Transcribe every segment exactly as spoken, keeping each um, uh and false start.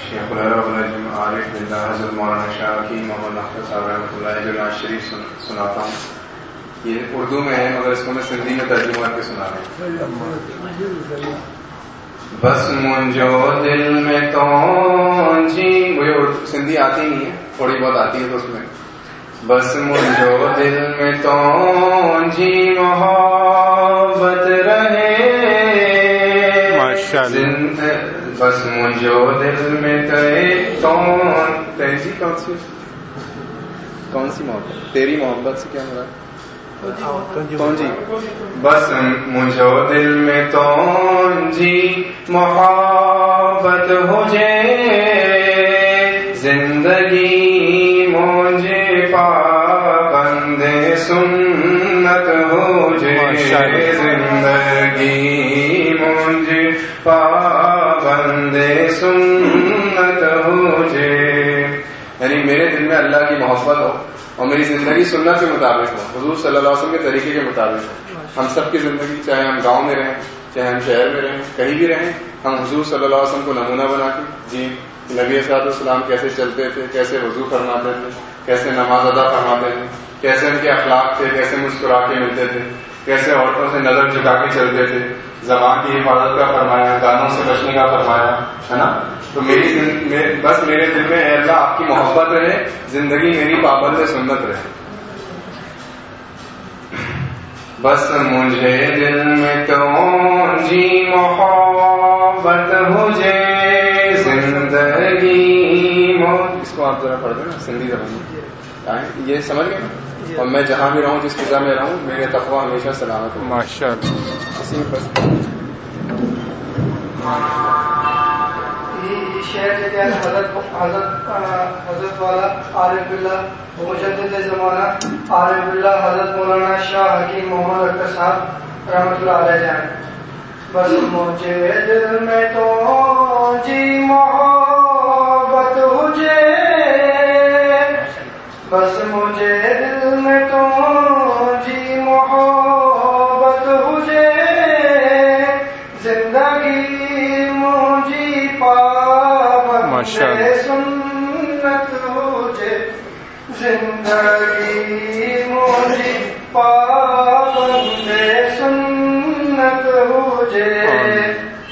شیخ العرب النجم عارف باللہ حضرت مولانا شاہ حکیم محمد اختر صاحب رحمۃ اللہ جو نواز شریف سناتا ہوں. یہ اردو میں ہے مگر اس کو میں سندھی میں ترجمہ کر کے سنا رہا ہوں. بس منجو دل میں تو جی مجھے سندھی آتی نہیں ہے, تھوڑی بہت آتی ہے تو اس میں. بس منجو دل میں تو جی محبت رہے بس مجھو دل میں تو تیزی کون سی کون سی محبت تیری محبت سے کیا مراد کون جی. بس مجھو دل میں تو جی محبت ہو جائے زندگی مجھے پابند سنت ہو جائے زندگی مجھے پابند سنت ہو جائے. یعنی میرے دل میں اللہ کی محبت ہو اور میری زندگی سنت کے مطابق ہو, حضور صلی اللہ علیہ وسلم کے طریقے کے مطابق ہو. ہم سب کی زندگی چاہے ہم گاؤں میں رہیں چاہے ہم شہر میں رہیں کہیں بھی رہیں, ہم حضور صلی اللہ علیہ وسلم کو نمونہ بنا کے جی نبی صلی اللہ علیہ وسلم کیسے چلتے تھے, کیسے وضو فرماتے تھے, کیسے نماز ادا فرماتے تھے, کیسے ان کے اخلاق تھے, کیسے مسکرا کے ملتے تھے, کیسے عورتوں سے نظر جھکا کے چلتے تھے, زبان کی حفاظت کا فرمایا, گانوں سے بچنے کا فرمایا ہے نا. تو میری بس میرے دل میں اے اللہ آپ کی محبت رہے, زندگی میری پابند سنت رہے. بس مجھے دل میں تو جی محبت ہو جائے زندگی. اس کو آپ ذرا پڑھ دیں نا سندھی زبان میں, یہ سمجھ گئے نا. اور میں جہاں بھی رہوں جس فضا میں رہوں میرے تقویٰ ہمیشہ سلامت ہو. ماشاء اللہ. اسی میں بس شہر کے حضرت حضرت حضرت والا عارف اللہ مجدد زمانہ عارف اللہ حضرت مولانا شاہ حکیم محمد اختر صاحب رحمۃ اللہ علیہ جان. بس مجھے دل میں تو جی محبت ہو جائے, بس مجھے دل میں تو جی محبت ہو جائے زندگی مجھے پابند سنت ہو جائے زندگی مجھے پابند سنت ہو جائے.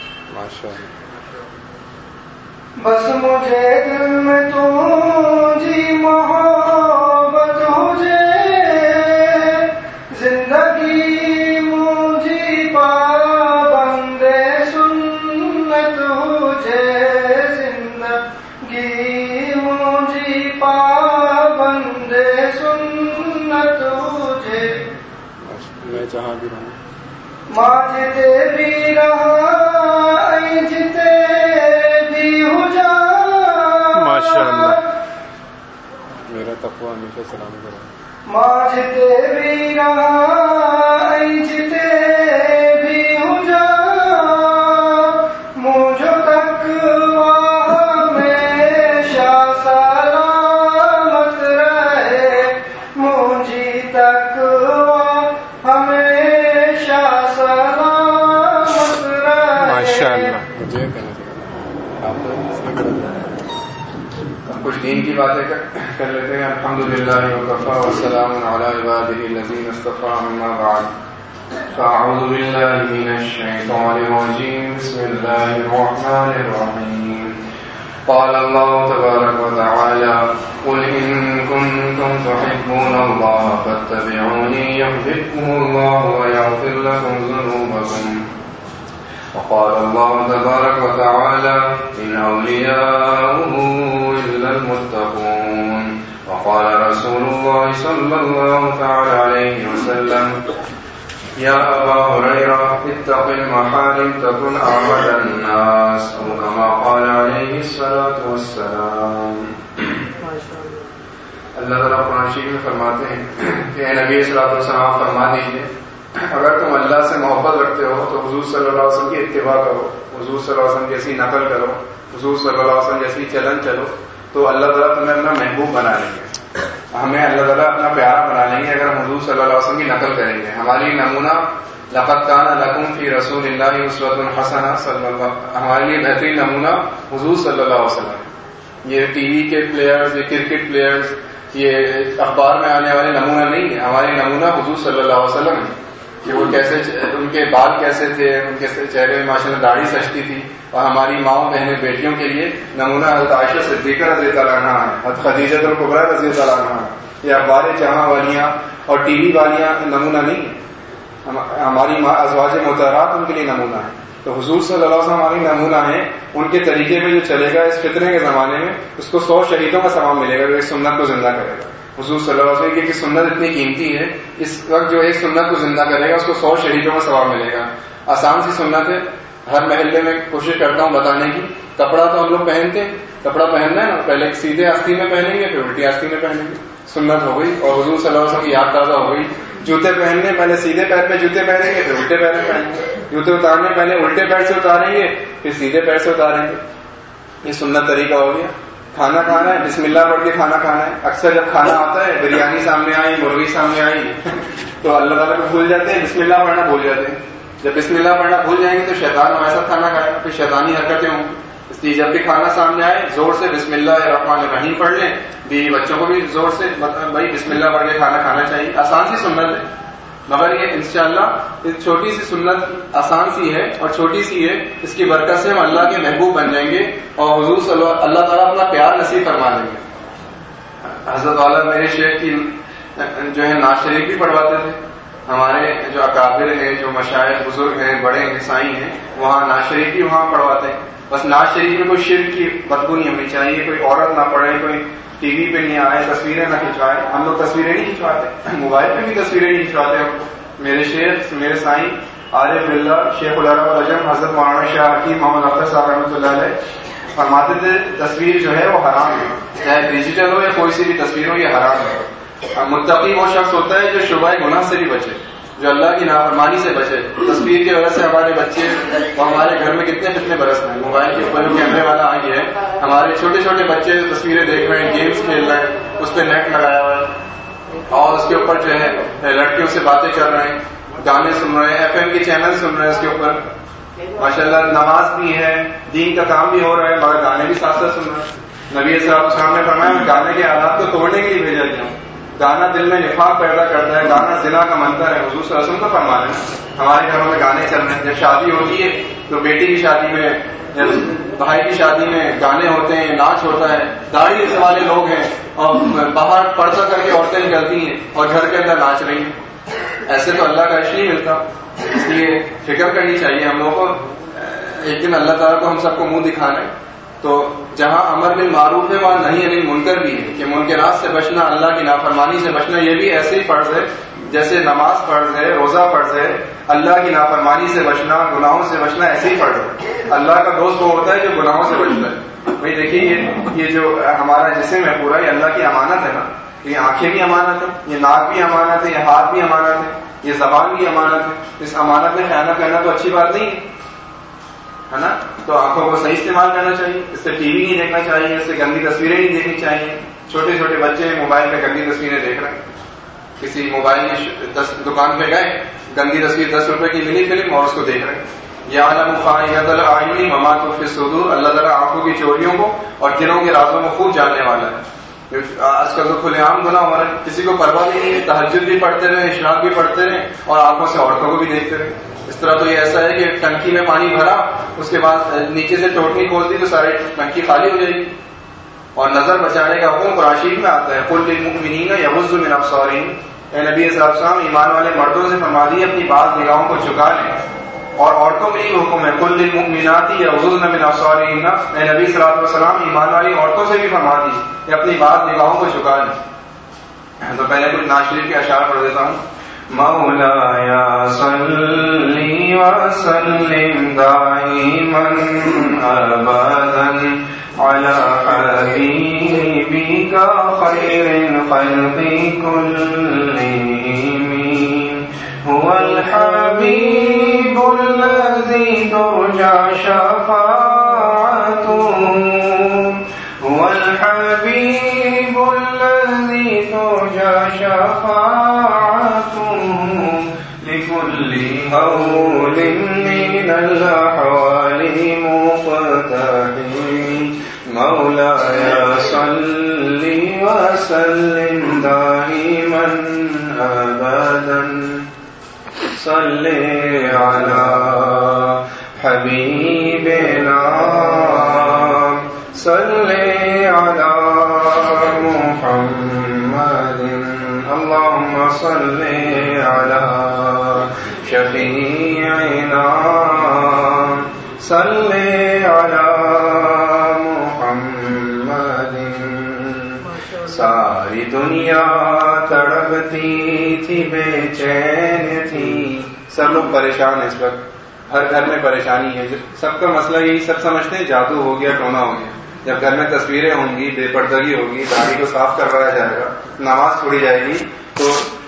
بس مجھے دل میں تو جی محبت ہو جائے زندگی مجھے پابند سنت ہو جائے زندگی مجھے پابند سنت ہو جائے. میں جہاں بھی رہوں ماجتے بھی رہا جتے بھی ہو جا. ماشاء اللہ. میرا تقویٰ ہمیشہ سلام کرو. ماجتے بھی رہا جتے بھی ہو جا مجھو تقویٰ ہمیشہ سلامت رہے مجھے تقویٰ ہمیشہ سلامت رہے. ماشاء اللہ. مجھے کہنا کچھ دین کی باتیں کر لیتے ہیں. الحمدللہ وکفی والسلام علی عبادہ الذین اصطفی اما بعد. فاعوذ باللہ من الشیطان الرجیم بسم اللہ الرحمن الرحیم. قال اللہ تبارک وتعالی قل ان کنتم تحبون اللہ فاتبعونی یحببکم اللہ ویغفر لکم ذنوبکم. وقال الله تبارك وتعالى إن أولياؤه إلا المتقون. وقال رسول الله صلى الله تعالى عليه وسلم يا أبا هريرة اتق المحارم تكن أعبد الناس أو كما قال عليه الصلاة والسلام. اللہ تعالیٰ قرآن شریف میں فرماتے ہیں کہ اے نبی صلی اللہ علیہ وسلم فرما دیجیے اگر تم اللہ سے محبت رکھتے ہو تو حضور صلی اللہ علیہ وسلم کی اتباع کرو, حضور صلی اللہ علیہ وسلم جیسی نقل کرو, حضور صلی اللہ علیہ وسلم جیسی چلن چلو, تو اللہ تعالیٰ تمہیں اپنا محبوب بنا لیں گے. ہمیں اللہ تعالیٰ اپنا پیارا بنا لیں گے اگر ہم حضور صلی اللہ علیہ وسلم کی نقل کریں گے. ہماری نمونہ لقد کان لکم فی رسول اللہ اسوۃ حسنہ صلی اللہ, ہمارے لیے بہترین نمونہ حضور صلی اللہ علیہ وسلم. یہ ٹی وی کے پلیئرز، یہ کرکٹ پلیئرز، یہ اخبار میں آنے والے نمونہ نہیں ہے. ہمارے نمونہ حضور صلی اللہ علیہ وسلم ہے کہ وہ کیسے، ان کے بال کیسے تھے، ان کے چہرے میں ماشاء اللہ داڑھی سجتی تھی. اور ہماری ماؤں بہنیں بیٹیوں کے لیے نمونہ حضرت عائشہ صدیقہ رضی اللہ عنہا ہے، حضرت خدیجہ الکبریٰ رضی اللہ عنہا ہے. یہ اخبار جہاں والیاں اور ٹی وی والیاں نمونہ نہیں ہے. ہماری ازواج مطہرات ان کے لیے نمونہ ہے. تو حضور صلی اللہ علیہ وسلم ہمارے نمونہ ہیں. ان کے طریقے میں جو چلے گا اس فتنے کے زمانے میں، اس کو سو شہیدوں کا ثواب ملے گا جو اس سنت کو زندہ کرے گا. حضور صلی اللہ علیہ وسلم کی سنت اتنی قیمتی ہے، اس وقت جو ایک سنت کو زندہ کرے گا اس کو سو شہیدوں کا ثواب ملے گا. آسان سی سنت ہے، ہر محلے میں کوشش کرتا ہوں بتانے کی. کپڑا تو ہم لوگ پہنتے ہیں، کپڑا پہننا ہے نا، پہلے سیدھے آستین میں پہنیں گے پھر الٹی آستین میں پہنیں گے، سنت ہو گئی. اور حضور صلی اللہ علیہ وسلم کی یاد تازہ ہو گئی. جوتے پہننے پہلے سیدھے پیر پہ جوتے پہنیں گے پھر الٹے پیر میں پہنیں گے. جوتے اتارنے پہلے الٹے پیر سے اتاریں گے پھر سیدھے پیر سے اتاریں گے. یہ سنت طریقہ ہو گیا. کھانا کھانا ہے بسم اللہ پڑھ کے کھانا کھانا ہے. اکثر جب کھانا آتا ہے، بریانی سامنے آئی، مرغی سامنے آئی، تو اللہ تعالیٰ کو بھول جاتے ہیں، بسم اللہ پڑھنا بھول جاتے ہیں. جب بسم اللہ پڑھنا بھول جائیں گے تو شیطان ہمارے ساتھ کھانا کھائے گا، پھر شیطانی حرکتیں ہوں گی. اس لیے جب بھی کھانا سامنے آئے زور سے بسم اللہ الرحمن الرحیم پڑھ لیں. بیوی بچوں کو بھی زور سے بھائی بسم اللہ پڑھ کے کھانا کھانا چاہیے. آسان سی سنت ہے، مگر یہ انشاءاللہ چھوٹی سی سنت آسان سی ہے اور چھوٹی سی ہے. اس کی برکت سے ہم اللہ کے محبوب بن جائیں گے اور حضور صلی اللہ اللہ تعالیٰ اپنا پیار نصیب فرما دیں گے. حضرت والا میرے شیخ کی جو ہے ناز شریف بھی پڑھواتے تھے. ہمارے جو اکابر ہیں، جو مشائخ بزرگ ہیں، بڑے عیسائی ہیں، وہاں ناز شریف بھی وہاں پڑھواتے ہیں. بس ناز شریف میں کوئی شرک کی بدبو نہیں ہونی چاہیے، کوئی عورت نہ پڑھے، کوئی ٹی وی پہ نہیں آئے، تصویریں نہ کھنچوائے. ہم لوگ تصویریں نہیں کھنچواتے، موبائل پہ بھی تصویریں نہیں کھنچواتے. ہم میرے شیخ، میرے سائیں عارف اللہ شیخ العرب العجم حضرت مولانا شاہ حکیم محمد اختر صاحب رحمۃ اللہ علیہ فرماتے تھے تصویر جو ہے وہ حرام ہے، چاہے ڈیجیٹل ہو یا کوئی سی بھی تصویر ہو، یہ حرام ہے. متقی وہ شخص ہوتا ہے جو شبہ گناہ سے بھی بچے، جو اللہ کی نافرمانی سے بچے. تصویر کی وجہ سے ہمارے بچے اور ہمارے گھر میں کتنے کتنے برس ہیں. موبائل کے اوپر کیمرے والا آ گیا ہے، ہمارے چھوٹے چھوٹے بچے تصویریں دیکھ رہے ہیں، گیمز کھیل رہے ہیں، اس پہ نیٹ لگایا ہوا ہے اور اس کے اوپر جو ہے لڑکیوں سے باتیں کر رہے ہیں، گانے سن رہے ہیں، ایف ایم کے چینل سن رہے ہیں. اس کے اوپر ماشاءاللہ نماز بھی ہے، دین کا کام بھی ہو رہا ہے، مگر گانے بھی ساتھ ساتھ سن رہے ہیں. نبی صلی اللہ علیہ وسلم نے فرمایا میں گانے کے آلات کو توڑنے کے لیے بھیجا گیا ہوں. گانا دل میں نفاق پیدا کرتا ہے، گانا زنا کا منتر ہے. حضور صلی اللہ علیہ وسلم کا فرمان ہے. ہمارے گھروں میں گانے چل رہے ہیں. جب شادی ہوتی ہے تو بیٹی کی شادی میں، بھائی کی شادی میں گانے ہوتے ہیں، ناچ ہوتا ہے. داڑھی والے لوگ ہیں اور باہر پردہ کر کے عورتیں نکلتی ہیں اور گھر کے اندر ناچ رہی ہیں. ایسے تو اللہ کا عرش نہیں ملتا. اس لیے فکر کرنی چاہیے ہم لوگوں کو. ایک دن اللہ تعالیٰ کو ہم سب کو منہ دکھانا ہے، تو جہاں امر بالمعروف ہے وہاں نہی عن المنکر بھی ہے کہ منکرات سے بچنا، اللہ کی نافرمانی سے بچنا. یہ بھی ایسے ہی فرض ہے جیسے نماز فرض ہے، روزہ فرض ہے. اللہ کی نافرمانی سے بچنا، گناہوں سے بچنا ایسے ہی فرض ہے. اللہ کا دوست وہ ہوتا ہے جو گناہوں سے بچتا ہے. بھائی دیکھیے یہ یہ جو ہمارا جسم ہے پورا، یہ اللہ کی امانت ہے نا. یہ آنکھیں بھی امانت ہے، یہ ناک بھی امانت ہے، یہ ہاتھ بھی امانت ہے، یہ زبان بھی امانت ہے. اس امانت میں خیانت کرنا تو اچھی بات نہیں ہے نا. تو آنکھوں کو صحیح استعمال کرنا چاہیے. اس سے ٹی وی نہیں دیکھنا چاہیے، اس سے گندی تصویریں نہیں دیکھنی چاہیے. چھوٹے چھوٹے بچے موبائل پہ گندی تصویریں دیکھ رہے ہیں. کسی موبائل کی دکان پہ گئے، گندی تصویر دس روپے کی ملی فلم اور اس کو دیکھ رہے ہیں. یعلم خائنۃ الاعین وما تخفی الصدور. اللہ تعالیٰ آنکھوں کی چوریوں کو اور دلوں کے رازوں کو خوب جاننے والا ہے. آج کل تو کھلے عام گناہ ہو رہے ہیں، کسی کو پرواہ نہیں ہے. تہجد بھی پڑھتے رہے، اشراق بھی پڑھتے رہے اور آنکھوں سے عورتوں کو بھی دیکھتے رہے. اس طرح تو یہ ایسا ہے کہ ٹنکی میں پانی بھرا، اس کے بعد نیچے سے ٹوٹنی کھول دی تو ساری ٹنکی خالی ہو جائے گی. اور نظر بچانے کا حکم قرآن شریف میں آتا ہے، قل للمؤمنین یغضوا من ابصارہم. اے نبی صلی اللہ علیہ وسلم ایمان والے مردوں سے فرما دیے اپنی بعض نگاہوں کو جھکا لیں. اور عورتوں میں یہ حکم ہے، قل للمؤمنات یغضضن من ابصارہن. اے نبی صلی اللہ علیہ وسلم ایمان والی عورتوں سے بھی فرما دیے کہ اپنی بعض نگاہوں کو جھکا لیں. تو پہلے کچھ ناز شریف کے اشعار پڑھ دیتا ہوں. مولایا صلی وسلم دائما ابدا على حبيبك خير الخلق كلهم. هو الحبيب الذي ترجى شفاعته. هو الحبيب الذي ترجى شفاعته لكل هول من الأحوال مقتحم. مولاي صل وسلم دائما أبدا صل على حبيبنا صل على محمد اللهم صل على شفيعنا صل على محمد. ساری دنیا تڑپتی تھی بے چین تھی. سب لوگ پریشان ہیں اس وقت، ہر گھر میں پریشانی ہے. سب کا مسئلہ یہی، سب سمجھتے ہیں جادو ہو گیا، ٹونا ہو گیا. جب گھر میں تصویریں ہوں گی، بے پردگی ہوگی، داڑھی کو صاف کروایا جائے گا، نماز پڑھی جائے گی، تو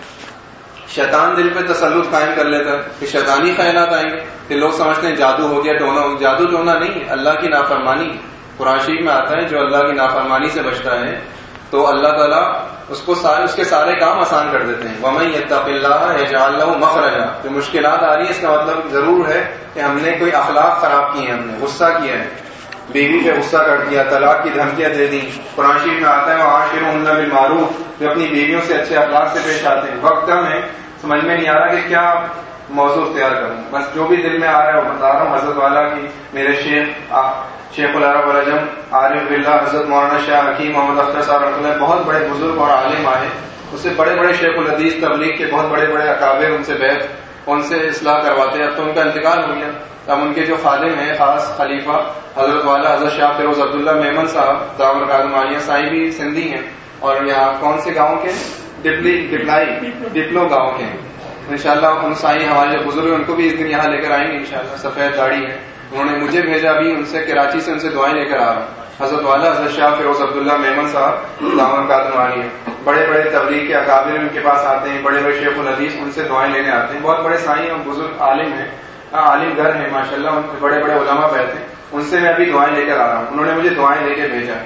شیطان دل پہ تسلط قائم کر لیتا ہے کہ شیطانی خیالات آئیں گے. کہ لوگ سمجھتے ہیں جادو ہو گیا، ٹونا ہو گیا. جادو ٹونا نہیں ہے، اللہ کی نافرمانی. قرآن شریف میں آتا ہے جو اللہ کی نافرمانی سے بچتا ہے تو اللہ تعالیٰ اس کو سارے اس کے سارے کام آسان کر دیتے ہیں. وَمَن يَتَّقِ اللَّهَ يَجْعَل لَهُ مَخْرَجًا. جو مشکلات آ رہی ہیں اس کا مطلب ضرور ہے کہ ہم نے کوئی اخلاق خراب کیے ہیں، ہم نے غصہ کیا ہے، بیوی پہ غصہ کر دیا، طلاق کی دھمکیاں دے دی. قرآن شریف میں آتا ہے وَعَاشِرُهُنَّ بِالْمَعْرُوفِ. جو اپنی بیویوں سے اچھے اخلاق سے پیش آتے ہیں. وقت کم ہے، سمجھ میں نہیں آ رہا کہ کیا موضوع اختیار کروں، بس جو بھی دل میں آ رہا ہے وہ بتا رہا ہوں. حضرت والا کی میرے شیخ شیخ العرب والعجم عارف باللہ حضرت مولانا شاہ حکیم محمد اختر صاحب رحمۃ اللہ بہت بڑے بزرگ اور عالم آئے. اس سے بڑے بڑے شیخ الحدیث تبلیغ کے بہت بڑے بڑے اکابر ان سے بیعت، ان سے اصلاح کرواتے ہیں. اب تو ان کا انتقال ہو گیا. اب ان کے جو خادم ہیں خاص خلیفہ حضرت والا حضرت شاہ فیروز عبداللہ میمن صاحب دعوت قادمانیہ سائیں بھی سندھی ہیں، اور یہاں کون سے گاؤں کے ڈپلی ڈپلائی ڈپلو گاؤں کے ہیں. انشاءاللہ ان سائیں ہمارے جو بزرگ ان کو بھی اس دن یہاں لے کر آئیں گے انشاءاللہ. سفید داڑھی ہے، انہوں نے مجھے بھیجا بھی، ان سے کراچی سے ان سے دعائیں لے کر آ رہا ہوں. حضرت والا حضرت شاہ فیروز عبداللہ میمن صاحب دامن قادمانی ہے. بڑے بڑے تبلیغ کے اکابر ان کے پاس آتے ہیں، بڑے بڑے شیخ الحدیث ان سے دعائیں لینے آتے ہیں. بہت بڑے سائیں اور بزرگ عالم ہیں، عالم گھر ہیں ماشاءاللہ. ان کے بڑے بڑے علماء بیٹھے ہیں، ان سے میں ابھی دعائیں لے کر آ رہا ہوں. انہوں نے مجھے دعائیں لے کے بھیجا.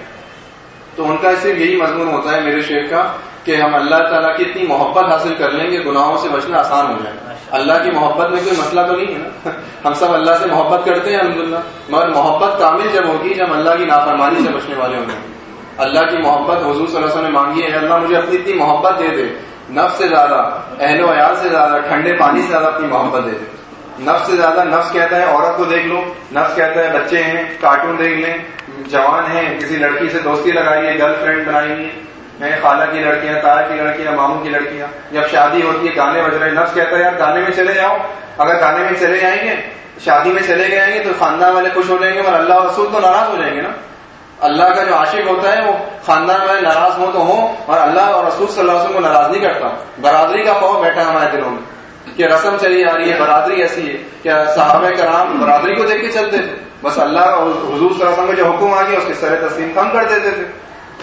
تو ان کا صرف یہی مضمون ہوتا ہے میرے شیخ کا کہ ہم اللہ تعالیٰ کی اتنی محبت حاصل کر لیں گے گناہوں سے بچنا آسان ہو جائے. اللہ کی محبت میں کوئی مسئلہ تو نہیں ہے نا، ہم سب اللہ سے محبت کرتے ہیں الحمدللہ، مگر محبت کامل جب ہوگی جب اللہ کی نافرمانی سے بچنے والے ہوں گے. اللہ کی محبت حضور صلی اللہ علیہ وسلم نے مانگی ہے، اللہ مجھے اپنی اتنی محبت دے دے، نفس سے زیادہ، اہل و عیال سے زیادہ، ٹھنڈے پانی سے زیادہ اپنی محبت دے دے. نفس سے زیادہ، نفس کہتا ہے عورت کو دیکھ لو، نفس کہتا ہے بچے ہیں کارٹون دیکھ لیں، جوان ہیں کسی لڑکی سے دوستی لگائیے، گرل فرینڈ بنائیے، میں خالہ کی لڑکیاں، تایا کی لڑکیاں، ماموں کی لڑکیاں. جب شادی ہوتی ہے گانے بج رہے، نفس کہتا ہے یار گانے میں چلے جاؤ. اگر گانے میں چلے جائیں گے، شادی میں چلے جائیں گے تو خاندان والے خوش ہو جائیں گے، اور اللہ اور رسول تو ناراض ہو جائیں گے نا. اللہ کا جو عاشق ہوتا ہے وہ خاندان والے ناراض ہو تو ہوں، اور اللہ اور رسول صلی اللہ علیہ وسلم کو ناراض نہیں کرتا. برادری کا خوف بیٹھا ہمارے دلوں میں کہ رسم چلی آ رہی ہے، برادری ایسی ہے. کیا صحابہ کرام برادری کو دیکھ کے چلتے تھے؟ بس اللہ اور حضور صلی اللہ علیہ وسلم کا جو حکم آ گیا اس کے سر تسلیم کم کر دیتے تھے.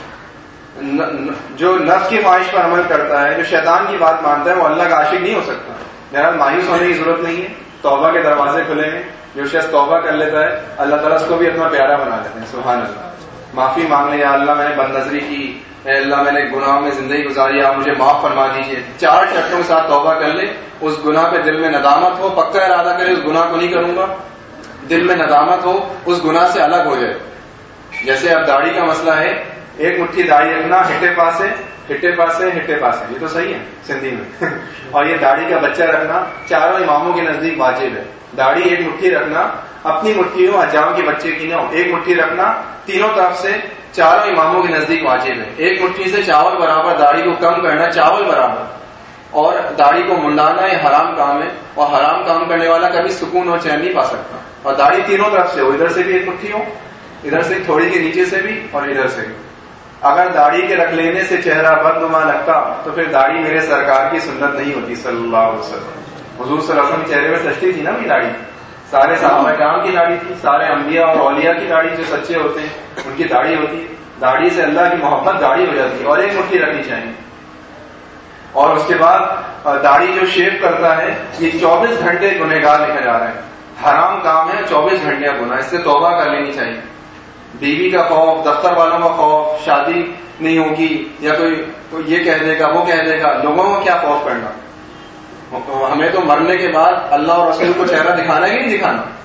جو نفس کی خواہش پر عمل کرتا ہے، جو شیطان کی بات مانتا ہے، وہ اللہ کا عاشق نہیں ہو سکتا. بہرحال مایوس ہونے کی ضرورت نہیں ہے، توبہ کے دروازے کھلے ہیں. جو شخص توبہ کر لیتا ہے اللہ تعالیٰ اس کو بھی اپنا پیارا بنا لیتے ہیں. سبحان اللہ. معافی مانگ لے، یا اللہ میں نے بد نظری کی، اے اللہ میں نے گناہ میں زندگی گزاری، آپ مجھے معاف فرما دیجیے. چار شرطوں کے ساتھ توبہ کر لے، اس گناہ پہ دل میں ندامت ہو، پکا ارادہ کرے اس گناہ کو نہیں کروں گا، دل میں ندامت ہو، اس گناہ سے الگ ہو جائے. جیسے اب داڑھی کا مسئلہ ہے، ایک مٹھی داڑھی رکھنا ہٹے پاسے ہٹے پاسے ہٹے پاسے، یہ تو صحیح ہے سندھی میں. اور یہ داڑھی کا بچہ رکھنا چاروں اماموں کے نزدیک واجب ہے. داڑھی ایک مٹھی رکھنا، اپنی مٹھی ہو، حجام کے بچے کی نہ ہو، ایک مٹھی رکھنا تینوں طرف سے چاروں اماموں کے نزدیک واجب ہے. ایک مٹھی سے چاول برابر داڑھی کو کم کرنا، چاول برابر. اور داڑھی کو منڈانا یہ حرام کام ہے، اور حرام کام کرنے والا کبھی سکون اور چین نہیں پا سکتا. اور داڑھی تینوں طرف سے ہو، ادھر سے بھی ایک مٹھی ہو، ادھر سے تھوڑی کے نیچے سے بھی، اور ادھر سے بھی. اگر داڑھی کے رکھ لینے سے چہرہ بدنما لگتا تو پھر داڑھی میرے سرکار کی سنت نہیں ہوتی صلی اللہ علیہ وسلم. حضور صلی اللہ علیہ وسلم کے چہرے میں سجتی تھی نا بھی داڑھی، سارے صحابہ کرام کی داڑھی تھی، سارے انبیاء اور اولیاء کی داڑھی جو سچے ہوتے ہیں ان کی داڑھی ہوتی ہے. داڑھی سے اللہ کی محبت داڑھی ہو جاتی ہے. اور ایک مٹھی رکھنی چاہیے. اور اس کے بعد داڑھی جو شیو کرتا ہے یہ چوبیس گھنٹے گنہگار لکھے جا رہے ہیں. حرام کام ہے، چوبیس گھنٹے گناہ، اس سے توبہ کر لینی چاہیے. بیوی کا خوف، دفتر والوں کا خوف، شادی نہیں ہوگی یا کوئی کوئی یہ کہہ دے گا وہ کہہ دے گا، لوگوں کو کیا خوف کرنا. ہمیں تو مرنے کے بعد اللہ اور رسول کو چہرہ دکھانا ہی نہیں دکھانا.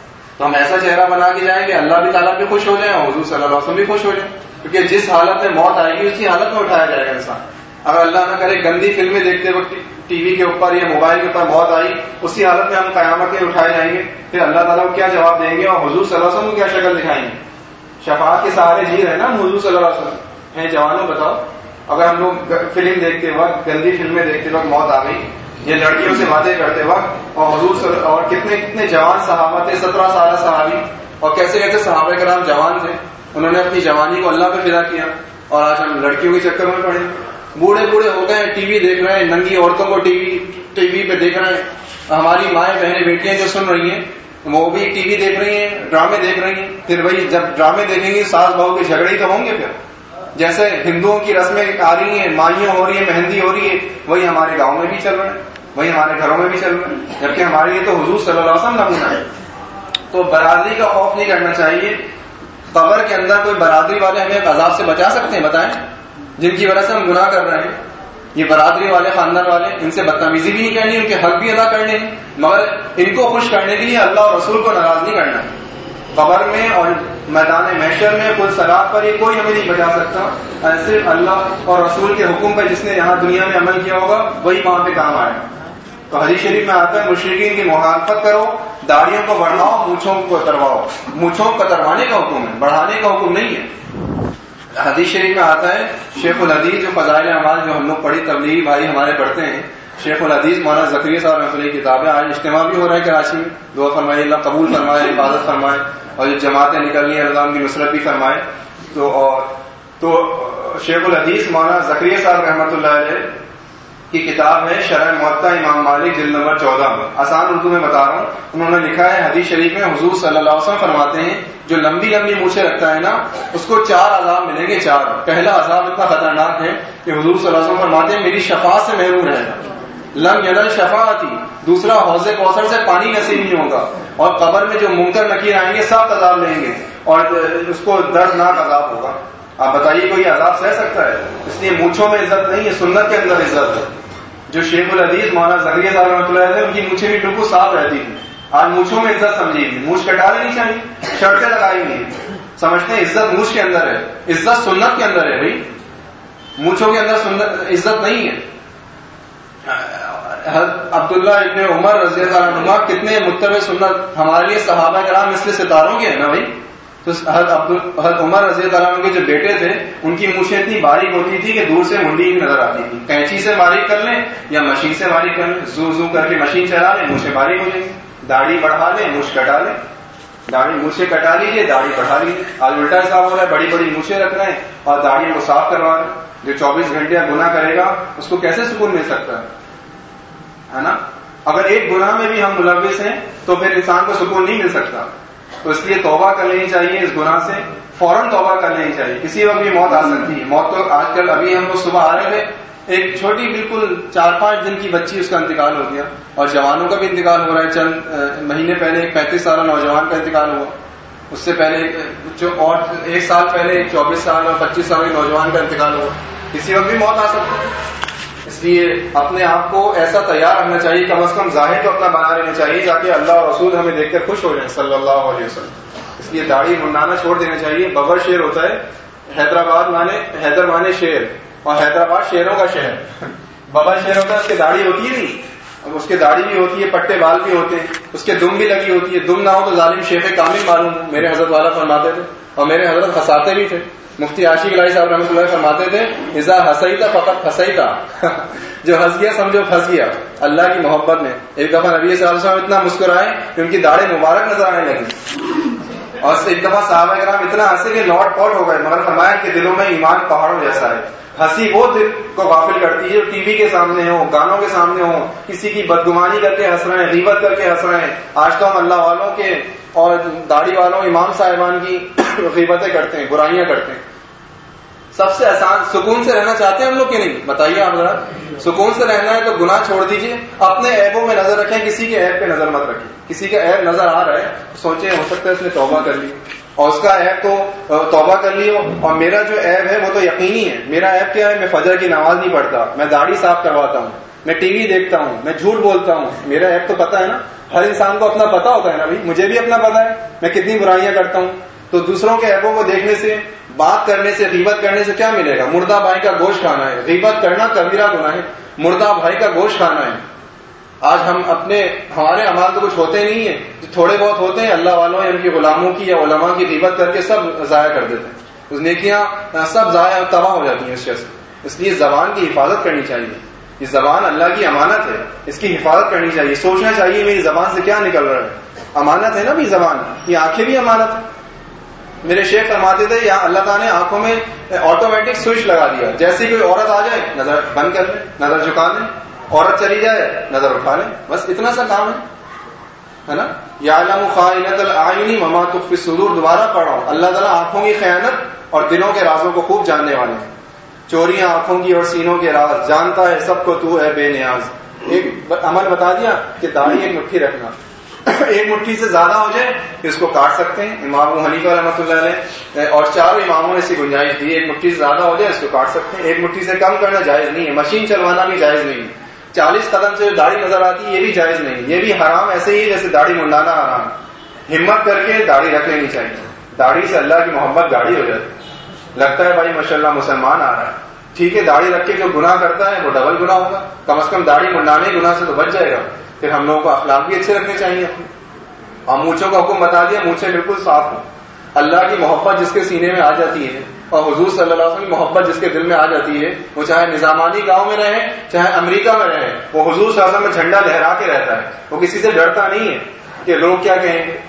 تو ہم ایسا چہرہ بنا کے جائیں کہ اللہ بھی تعالیٰ بھی خوش ہو جائیں اور حضور صلی اللہ علیہ وسلم بھی خوش ہو جائیں. کیونکہ جس حالت میں موت آئے گی اسی حالت میں اٹھایا جائے گا انسان. اگر اللہ نہ کرے گندی فلمیں دیکھتے وقت ٹی وی کے اوپر یا موبائل کے اوپر موت آئی, اسی حالت میں ہم قیامت میں اٹھائے جائیں گے, پھر اللہ تعالیٰ کو کیا جواب دیں گے اور حضور صلی اللہ علیہ وسلم کو کیا شکل دکھائیں گے؟ شفاعت کے سہارے جی رہے نا حضور صلی اللہ علیہ وسلم ہیں. جوانوں بتاؤ, اگر ہم لوگ فلم دیکھتے وقت, گندی فلمیں دیکھتے وقت موت آ گئی, یا لڑکیوں سے باتیں کرتے وقت, اور حضور صلی اور کتنے کتنے جوان صحابہ تھے, سترہ سالہ صحابی, اور کیسے کیسے صحابہ کرام جوان تھے, انہوں نے اپنی جوانی کو اللہ پہ فدا کیا, اور آج ہم لڑکیوں کے چکر میں پڑے, بوڑھے بوڑھے ہو گئے ہیں, ٹی وی دیکھ رہے ہیں, ننگی عورتوں کو ٹی وی ٹی وی پہ دیکھ رہے ہیں. ہماری مائیں بہنیں بیٹیاں جو سن رہی ہیں وہ بھی ٹی وی دیکھ رہی ہیں, ڈرامے دیکھ رہی ہیں. پھر وہی جب ڈرامے دیکھیں گی ساس بہو کے جھگڑے ہی تو ہوں گے. پھر جیسے ہندوؤں کی رسمیں آ رہی ہیں, مائیاں ہو رہی ہیں, مہندی ہو رہی ہے, وہی ہمارے گاؤں میں بھی چل رہا ہے, وہی ہمارے گھروں میں بھی چل رہا ہے, جبکہ ہمارے لیے تو حضور صلی اللہ علیہ وسلم نمونہ ہے. تو برادری کا خوف نہیں کرنا چاہیے. قبر کے اندر کوئی برادری والے ہمیں عذاب سے بچا سکتے ہیں؟ بتائیں, جن کی وجہ سے ہم گناہ کر رہے ہیں. یہ برادری والے, خاندان والے, ان سے بدتمیزی بھی نہیں کرنی, ان کے حق بھی ادا کرنے ہیں, مگر ان کو خوش کرنے کے لیے اللہ اور رسول کو ناراض نہیں کرنا. قبر میں اور میدان محشر میں کل صراط پر یہ کوئی ہمیں نہیں بچا سکتا. صرف اللہ اور رسول کے حکم پر جس نے یہاں دنیا میں عمل کیا ہوگا وہی وہاں پہ کام آئے. تو حدیث شریف میں آتا ہے مشرکین کی مخالفت کرو, داڑھیوں کو بڑھاؤ, مونچھوں کو کترواؤ. مونچھوں کو کتروانے کا حکم ہے, بڑھانے کا حکم نہیں ہے. حدیث شریف میں آتا ہے, شیخ الحدیث جو فضائل اعمال جو ہم لوگ پڑھی تبلیغی بھائی ہمارے پڑھتے ہیں, شیخ الحدیث مولانا زکریا صاحب رحمۃ اللہ کی کتاب ہے. آج اجتماع بھی ہو رہا ہے کراچی میں, دعا فرمائے اللہ قبول فرمائے, حفاظت فرمائے, اور جو جماعتیں نکلنی ہیں اللہ ان کی نصرت بھی فرمائے. تو اور تو شیخ الحدیث مولانا زکریا صاحب رحمۃ اللہ علیہ کی کتاب ہے شرح موطا امام مالک جلد نمبر چودہ میں, آسان اردو میں بتا رہا ہوں. انہوں نے لکھا ہے حدیث شریف میں حضور صلی اللہ علیہ وسلم فرماتے ہیں جو لمبی لمبی مونچھیں رکھتا ہے نا اس کو چار عذاب ملیں گے. چار. پہلا عذاب اتنا خطرناک ہے کہ حضور صلی اللہ علیہ وسلم فرماتے ہیں میری شفاعت سے محروم رہے گا. لم ینل شفاعتی. دوسرا حوض کوثر سے پانی نصیب نہیں ہوگا. اور قبر میں جو منکر نکیر آئیں گے سخت عذاب لیں گے اور اس کو دردناک عذاب ہوگا. آپ بتائیے کوئی عذاب سہ سکتا ہے؟ اس لیے مونچھوں میں عزت نہیں ہے, سنت کے اندر عزت ہے. جو شیخ الحدیث مولانا زکریا صاحب رحمۃ اللہ علیہ ان کی مونچھیں بھی بالکل صاف رہتی تھی. آج مونچھوں میں عزت سمجھیے, مونچھ کٹا لینی چاہیے, شرطیں لگائیں گے, سمجھتے ہیں عزت مونچھ کے اندر ہے, عزت سنت کے اندر ہے. بھائی مونچھوں کے اندر سنت عزت نہیں ہے. عبداللہ ابن عمر رضی اللہ عنہ کتنے متبع سنت ہمارے لیے صحابہ کرام مثل ستاروں کے ہیں نا بھائی. تو حضرت عمر رضی اللہ عنہ کے جو بیٹے تھے ان کی مونچھیں اتنی باریک ہوتی تھی کہ دور سے منڈی ہی نظر آتی تھی. کینچی سے باریک کر لیں یا مشین سے باریک کر لیں, زو زو کر کے مشین چلا لیں مونچھیں باریک ہو جائیں گی. داڑھی بڑھا لیں, مونچھ کٹا لیں, داڑھی مونچھیں کٹا لیجیے, داڑھی بڑھا لیجیے. آج الٹا حساب ہو رہا ہے, بڑی بڑی مونچھیں رکھ رہے ہیں اور داڑھی کو صاف کروا رہے ہیں. جو چوبیس گھنٹے گناہ کرے گا اس کو کیسے سکون مل سکتا ہے نا؟ اگر ایک گناہ میں بھی ہم ملوث ہیں تو پھر انسان کو سکون نہیں مل سکتا. تو اس لیے توبہ کر لینی چاہیے اس گناہ سے, فوراً توبہ کر لینی چاہیے. کسی وقت بھی موت آ سکتی ہے. موت تو آج کل ابھی ہم لوگ صبح آ رہے تھے, ایک چھوٹی بالکل چار پانچ دن کی بچی اس کا انتقال ہو گیا, اور جوانوں کا بھی انتقال ہو رہا ہے. چند مہینے پہلے ایک پینتیس سالہ نوجوان کا انتقال ہوا, اس سے پہلے جو اور ایک سال پہلے ایک چوبیس سال اور پچیس سال کے نوجوان کا انتقال ہوا. کسی وقت بھی موت آ سکتی ہے. اس لیے اپنے آپ کو ایسا تیار رکھنا چاہیے, کم از کم ظاہر تو اپنا بنا لینا چاہیے تاکہ اللہ اور رسول ہمیں دیکھ کر خوش ہو جائیں صلی اللہ علیہ وسلم. اس لیے داڑھی منڈانا چھوڑ دینا چاہیے. ببر شیر ہوتا ہے, حیدرآباد مانے حیدر مانے شیر, اور حیدرآباد شیروں کا شہر. ببر شیر ہوتا ہے, اس کی داڑھی ہوتی ہے نہیں, اس کے داڑھی بھی ہوتی ہے, پٹے بال بھی ہوتے ہیں, اس کے دم بھی لگی ہوتی ہے. دم نہ ہو تو ظالم شیخ کامل معلوم ہو, میرے حضرت والا فرماتے تھے, اور میرے حضرت ہنساتے بھی تھے. مفتی عاشق الہی صاحب رحمۃ اللہ فرماتے تھے اذا حسیتا فقط حسیتا, جو ہنس گیا سمجھو پھنس گیا اللہ کی محبت میں. ایک دفعہ نبی صلی اللہ علیہ وسلم اتنا مسکرائے کہ ان کی داڑھی مبارک نظر آنے لگی, اور ایک دفعہ صحابہ کرام اتنا ہنسے کہ لوٹ پوٹ ہو گئے, مگر فرمایا کہ دلوں میں ایمان پہاڑوں جیسا ہے. ہنسی وہ دل کو غافل کرتی ہے جو ٹی وی کے سامنے ہو, گانوں کے سامنے ہو, کسی کی بدگمانی کر کے ہنس رہے ہیں, غیبت کر کے ہنس رہے ہیں. آج تو ہم اللہ والوں کے اور داڑھی والوں امام صاحبان کی غیبتیں کرتے ہیں, برائیاں کرتے ہیں. سب سے آسان سکون سے رہنا چاہتے ہیں ہم لوگ کہ نہیں؟ بتائیے آپ ذرا. سکون سے رہنا ہے تو گناہ چھوڑ دیجیے, اپنے عیبوں میں نظر رکھیں, کسی کے عیب پہ نظر مت رکھیں. کسی کا عیب نظر آ رہا ہے سوچیں ہو سکتا ہے اس نے توبہ کر لی, اور اس کا عیب تو توبہ کر لی ہو, اور میرا جو عیب ہے وہ تو یقینی ہے. میرا عیب کیا ہے؟ میں فجر کی نماز نہیں پڑھتا, میں داڑھی صاف کرواتا ہوں, میں ٹی وی دیکھتا ہوں, میں جھوٹ بولتا ہوں. میرا عیب تو پتا ہے نا. ہر انسان کو اپنا پتا ہوتا ہے نا بھائی, مجھے بھی اپنا پتا ہے میں کتنی برائیاں کرتا ہوں. تو دوسروں کے عیبوں کو دیکھنے سے, بات کرنے سے, غیبت کرنے سے کیا ملے گا؟ مردہ بھائی کا گوشت کھانا ہے. غیبت کرنا کبیرہ گناہ ہے, مردہ بھائی کا گوشت کھانا ہے. آج ہم اپنے ہمارے اعمال تو کچھ ہوتے نہیں ہیں, جو تھوڑے بہت ہوتے ہیں اللہ والوں یا ان کی غلاموں کی یا علماء کی غیبت کر کے سب ضائع کر دیتے ہیں. اس نیکیاں سب ضائع تباہ ہو جاتی ہیں اس سے. اس لیے زبان کی حفاظت کرنی چاہیے. یہ زبان اللہ کی امانت ہے, اس کی حفاظت کرنی چاہیے. سوچنا چاہیے میری زبان سے کیا نکل رہا ہے. امانت ہے نا بھی زبان, یہ آنکھیں بھی امانت ہے. میرے شیخ فرماتے تھے یہاں اللہ تعالیٰ نے آنکھوں میں آٹومیٹک سوئچ لگا دیا, جیسی کوئی عورت آ جائے نظر بند کر لیں, نظر جھکا لیں, عورت چلی جائے نظر اٹھا لیں, بس اتنا سا کام ہے نا. یعلم خائنۃ الاعین وما تخفی الصدور, دوبارہ پڑھا ہوں, اللہ تعالیٰ آنکھوں کی خیانت اور دلوں کے رازوں کو خوب جاننے والے ہیں. چوریاں آنکھوں کی اور سینوں کے راز جانتا ہے سب کو تو ہے بے نیاز. ایک عمل بتا دیا کہ داڑھی ایک مٹھی رکھنا, ایک مٹھی سے زیادہ ہو جائے پھر اس کو کاٹ سکتے ہیں. امام ابو حنیفہ رحمۃ اللہ علیہ اور چاروں اماموں نے ایسی گنجائش دی, ایک مٹھی سے زیادہ ہو جائے اس کو کاٹ سکتے ہیں. ایک مٹھی سے کم کرنا جائز نہیں ہے. مشین چلوانا بھی جائز نہیں ہے. چالیس قدم سے جو داڑھی نظر آتی ہے یہ بھی جائز نہیں, یہ بھی حرام ایسے ہی جیسے داڑھی منڈانا حرام. ہمت کر کے داڑھی رکھ لینی چاہیے. داڑھی سے اللہ کی محبت گاڑی ہو جاتی ہے. لگتا ہے بھائی ماشاء اللہ مسلمان آ رہا ہے, ٹھیک ہے داڑھی رکھ کے جو گناہ کرتا ہے وہ ڈبل گناہ ہوگا. کم از کم داڑھی منڈانے گناہ سے تو بچ جائے گا. پھر ہم لوگوں کو اخلاق بھی اچھے رکھنے چاہیے. اور مونچھوں کا حکم بتا دیا, مونچھیں بالکل صاف ہوں. اللہ کی محبت جس کے سینے میں آ جاتی ہے اور حضور صلی اللہ علیہ وسلم کی محبت جس کے دل میں آ جاتی ہے, وہ چاہے نظامانی گاؤں میں رہے چاہے امریکہ میں رہے, وہ حضور صلی اللہ علیہ وسلم میں جھنڈا لہرا کے رہتا ہے. وہ کسی سے ڈرتا نہیں ہے کہ لوگ کیا کہیں گے.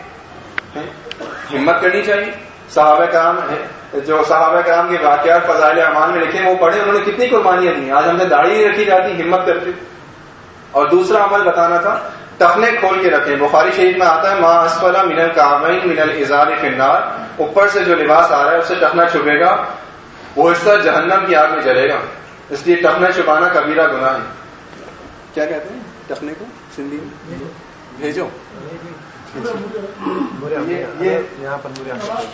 ہمت کرنی چاہیے. صحابہ کرام جو صحابہ کرام کے واقعات فضائل اعمال میں لکھے وہ پڑھے, انہوں نے کتنی قربانیاں دی. آج ہم نے داڑھی نہیں رکھی جاتی, ہمت کرتے. اور دوسرا عمل بتانا تھا, ٹخنے کھول کے رکھیں. بخاری شریف میں آتا ہے ما اسفل من الکعبین من الازار فی النار, اوپر سے جو لباس آ رہا ہے اس سے ٹخنا چھپے گا وہ حصہ جہنم کی آگ میں جلے گا. اس لیے ٹخنا چھپانا کبیرہ گناہ ہے. کیا کہتے ہیں ٹخنے کو سندھی میں؟ بھیجو. یہ یہاں پر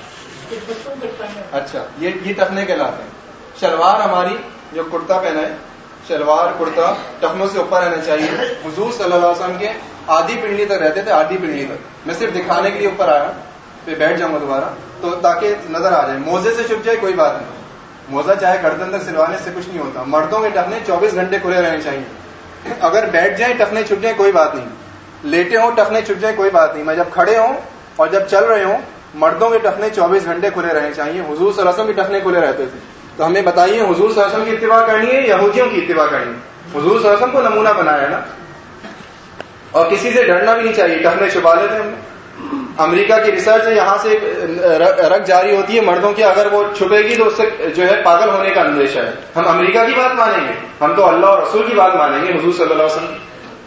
اچھا یہ یہ ٹخنے کہلاتے ہیں. شلوار ہماری جو کرتا پہنا ہے, شلوار کرتا ٹخنوں سے اوپر رہنا چاہیے. حضور صلی اللہ علیہ وسلم کے آدھی پنڈلی تک رہتے تھے, آدھی پنڈلی تک. میں صرف دکھانے کے لیے اوپر آیا, پھر بیٹھ جاؤں گا دوبارہ تو تاکہ نظر آ جائے. موزے سے چھپ جائے کوئی بات نہیں, موزہ چاہے گردن تک سلوانے سے کچھ نہیں ہوتا. مردوں کے ٹخنے چوبیس گھنٹے کھلے رہنے چاہیے. اگر بیٹھ جائیں ٹخنے چھپ جائیں کوئی بات نہیں, لیٹے ہوں ٹخنے چھپ جائیں کوئی بات نہیں. میں جب کھڑے ہوں اور جب چل رہے ہوں مردوں کے ٹخنے چوبیس گھنٹے کھلے رہنے چاہیے. حضور صلی اللہ علیہ وسلم کے ٹخنے کھلے رہتے تھے. تو ہمیں بتائیے حضور صلی اللہ علیہ وسلم کی اتباع کرنی ہے یہودیوں کی اتباع کرنی ہے؟ حضور صلی اللہ علیہ وسلم کو نمونہ بنایا ہے نا. اور کسی سے ڈرنا بھی نہیں چاہیے. ٹخنے چھپا لیتے ہیں. امریکہ کی ریسرچ ہے, یہاں سے رگ جاری ہوتی ہے مردوں کی, اگر وہ چھپے گی تو اس سے جو ہے پاگل ہونے کا اندیشہ ہے. ہم امریکہ کی بات مانیں گے؟ ہم تو اللہ اور رسول کی بات مانیں گے, حضور صلی اللہ علیہ وسلم.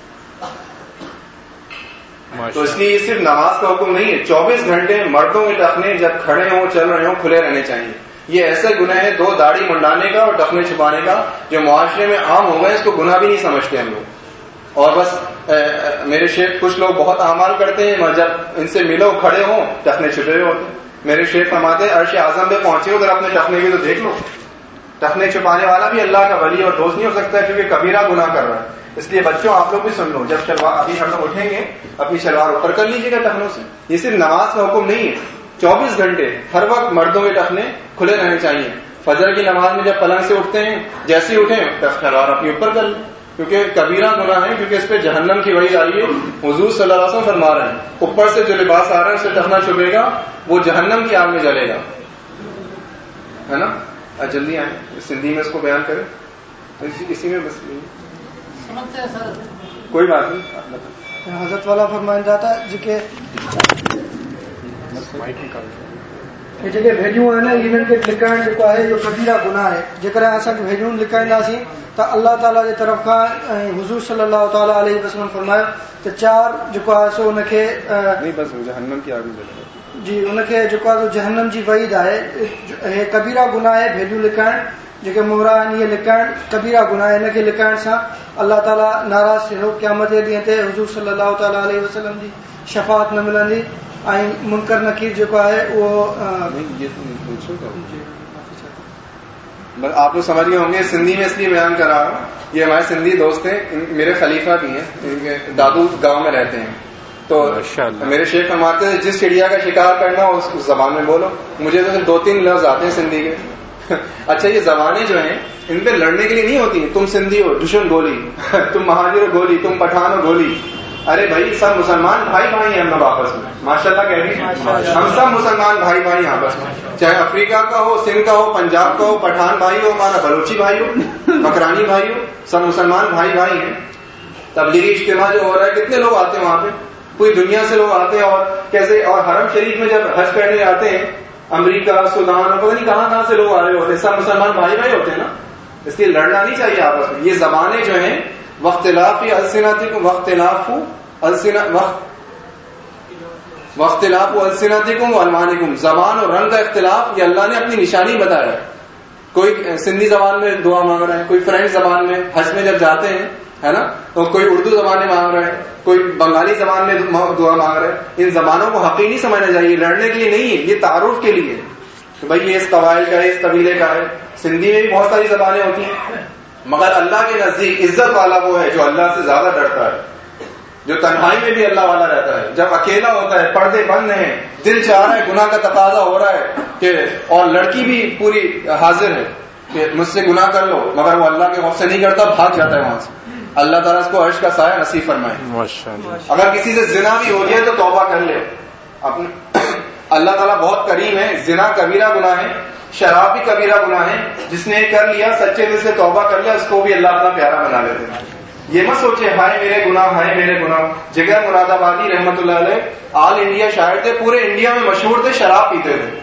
تو اس لیے یہ صرف نماز کا حکم نہیں ہے. چوبیس گھنٹے مردوں کے ٹخنے جب کھڑے ہوں چل رہے ہوں کھلے رہنے چاہیے. یہ ایسا گناہ ہے دو داڑھی منڈانے کا اور ٹخنے چھپانے کا جو معاشرے میں عام ہو گئے, اس کو گناہ بھی نہیں سمجھتے ہم لوگ. اور بس میرے شیخ کچھ لوگ بہت اعمال کرتے ہیں, جب ان سے ملو کھڑے ہوں ٹخنے چھپے ہوئے ہوتے ہیں. میرے شیخ فرماتے ہیں عرش اعظم پہ پہنچے ہو اگر اپنے ٹخنے کی تو دیکھ لو. ٹخنے چھپانے والا بھی اللہ کا ولی اور دوست نہیں ہو سکتا کیونکہ کبیرہ گناہ کر رہا ہے. اس لیے بچوں آپ لوگ بھی سن لو, جب شلوار ابھی ہم لوگ اٹھیں گے اپنی شلوار اوپر کر لیجیے گا ٹخنوں سے. یہ صرف نماز کا حکم نہیں ہے, چوبیس گھنٹے ہر وقت مردوں کے ٹخنے کھلے رہنے چاہیے. فجر کی نماز میں جب پلنگ سے اٹھتے ہیں جیسے ہی اٹھیں شلوار اپنی اوپر کر لیں, کیونکہ کبیرہ گناہ ہے, کیونکہ اس پہ جہنم کی وعید آئی ہے. حضور صلی اللہ علیہ وسلم فرما رہے ہیں اوپر سے جو لباس آ رہا ہے اس سے ٹخنا چھپے گا وہ جہنم کی آگ میں جلے گا, ہے نا. جلدی آئیں سندھی میں اس کو بیان کریں, اسی میں بس کوئی بات نہیں. حضرت والا فرمائن جاتا ہے کہ یہ جگہ بھیجوں ہے نا انہن کے لکھائن جو ہے جو کبیرہ گناہ ہے. جکر اصل بھیجوں لکھائنداسیں تو اللہ تعالیٰ کی طرف کا حضور صلی اللہ تعالیٰ علیہ وسلم فرمایا تو چار جو ہے سو ان کے نہیں بس جہنم کی آگ میں جی ان کے جو ہے جہنم کی وعید ہے. کبیرہ گناہ ہے بھیجوں لکھائن जेके मोहरा आहिनि इहे लिकाइण कबीरा गुनाह आहे. हिनखे लिकाइण सां अल्लाह ताला नाराज़ थियो. क़यामत जे ॾींहं ते हुज़ूर सल्लल्लाहु ताला अलैहि वसल्लम जी शफ़ाअत न मिलंदी ऐं मुनकर नकीर जेको आहे उहो آپ لوگ سمجھ گئے ہوں گے. سندھی میں اس لیے بیان کر رہا ہوں, یہ ہمارے سندھی دوست ہیں, میرے خلیفہ بھی ہیں, ان کے دادو گاؤں میں رہتے ہیں. تو میرے شیخ فرماتے ہیں جس چڑیا کا شکار کرنا ہو اس زبان میں بولو. مجھے تو دو تین لفظ آتے ہیں سندھی کے. اچھا یہ زبانیں جو ہیں ان پہ لڑنے کے لیے نہیں ہوتی. تم سندھی ہو دشمن گولی, تم مہاجر ہو گولی, تم پٹھان ہو گولی. ارے بھائی سب مسلمان بھائی بھائی ہیں ہم لوگ آپس میں, ماشاء اللہ کہہ رہی ہیں ہم سب مسلمان بھائی بھائی آپس میں, چاہے افریقہ کا ہو, سندھ کا ہو, پنجاب کا ہو, پٹھان بھائی ہو, ہمارا بلوچی بھائی ہو, مکرانی بھائی ہو, سب مسلمان بھائی بھائی ہیں. تبلیغی اجتماع جو ہو رہا ہے کتنے لوگ آتے ہیں وہاں پہ, پوری دنیا سے لوگ آتے ہیں. اور کیسے, اور حرم شریف میں جب حج کرنے آتے ہیں امریکہ, سودان, پتہ نہیں کہاں کہاں سے لوگ آ رہے ہوتے ہیں, سب مسلمان بھائی بھائی ہوتے ہیں نا. اس لیے لڑنا نہیں چاہیے آپس میں. یہ زبانیں جو ہیں واختلاف السنتکم واختلاف واختلاف السنتکم والوانکم, زبان اور رنگ کا اختلاف یہ اللہ نے اپنی نشانی بتایا ہے. کوئی سندھی زبان میں دعا مانگ رہا ہے, کوئی فرینچ زبان میں حج میں جب جاتے ہیں ہے نا, تو کوئی اردو زبان میں مانگ رہا ہے, کوئی بنگالی زبان میں دعا مانگ رہا ہے. ان زبانوں کو حقیقی نہیں سمجھنا چاہیے, لڑنے کے لیے نہیں ہے, یہ تعارف کے لیے کہ بھائی یہ اس قبائل کا ہے, اس قبیلے کا ہے. سندھی میں بھی بہت ساری زبانیں ہوتی ہیں, مگر اللہ کے نزدیک عزت والا وہ ہے جو اللہ سے زیادہ ڈرتا ہے, جو تنہائی میں بھی اللہ والا رہتا ہے. جب اکیلا ہوتا ہے, پردے بند ہیں, دل چاہ رہا ہے, گناہ کا تقاضا ہو رہا ہے کہ, اور لڑکی بھی پوری حاضر ہے کہ مجھ سے گناہ کر لو, مگر وہ اللہ کے خوف سے نہیں کرتا, بھاگ جاتا ہے وہاں سے. اللہ تعالیٰ اس کو عرش کا سایہ نصیب فرمائے. اگر کسی سے زنا بھی ہو جائے تو توبہ کر لے. اللہ تعالیٰ بہت کریم ہے. زنا کبیرہ گناہ ہے, شراب بھی کبیرہ گناہ ہے. جس نے کر لیا سچے دل سے توبہ کر لیا, اس کو بھی اللہ اپنا پیارا بنا لیتے ہیں. یہ مت سوچے ہائے میرے گناہ, ہائے میرے گناہ. جگر مراد آبادی رحمت اللہ علیہ آل انڈیا شاعر تھے, پورے انڈیا میں مشہور تھے, شراب پیتے تھے.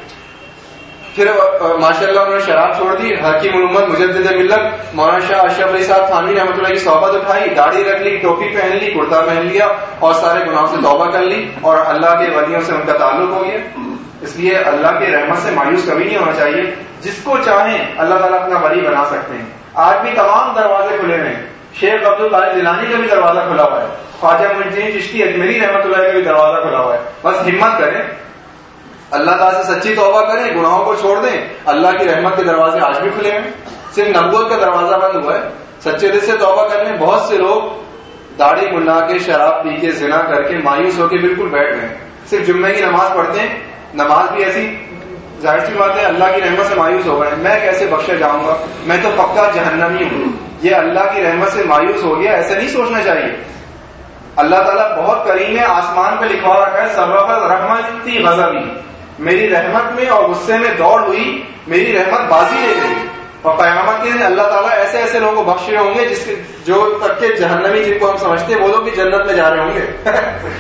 پھر ماشاء اللہ انہوں نے شراب چھوڑ دی. حکیم الامت مجدد ملت مولانا شاہ اشرف علی صاحب تھانوی رحمۃ اللہ کی صحبت اٹھائی, داڑھی رکھ لی, ٹوپی پہن لی, کرتا پہن لیا, اور سارے گناہوں سے توبہ کر لی, اور اللہ کے ولیوں سے ان کا تعلق ہو گیا. اس لیے اللہ کی رحمت سے مایوس کبھی نہیں ہونا چاہیے. جس کو چاہیں اللہ تعالیٰ اپنا ولی بنا سکتے ہیں. آج بھی تمام دروازے کھلے ہیں. شیخ عبد القادر جیلانی کا بھی دروازہ کھلا ہوا ہے, خواجہ معین الدین چشتی اجمیری رحمۃ اللہ کا بھی دروازہ کھلا ہوا ہے. بس ہمت کریں, اللہ تعالیٰ سے سچی توبہ کریں, گناہوں کو چھوڑ دیں. اللہ کی رحمت کے دروازے آج بھی کھلے ہیں. صرف نبوت کا دروازہ بند ہوا ہے. سچے دل سے توبہ کر لیں. بہت سے لوگ داڑھی منڈا کے, شراب پی کے, زنا کر کے مایوس ہو کے بالکل بیٹھ گئے. صرف جمعے کی نماز پڑھتے ہیں, نماز بھی ایسی, ظاہر سی بات ہے اللہ کی رحمت سے مایوس ہو گئے, میں کیسے بخشے جاؤں گا, میں تو پکا جہنمی ہوں. یہ اللہ کی رحمت سے مایوس ہو گیا, ایسے نہیں سوچنا چاہیے. اللہ تعالیٰ بہت کریم ہے, آسمان پہ لکھوا رکھا ہے سبقت رحمتی غضبی, میری رحمت میں اور غصے میں دوڑ ہوئی, میری رحمت بازی لے گئی. اور قیامت کے دن اللہ تعالیٰ ایسے ایسے لوگوں کو بخش رہے ہوں گے جس کے جو تک کے جہنمی جن کو ہم سمجھتے ہیں وہ لوگ بھی جنت میں جا رہے ہوں گے.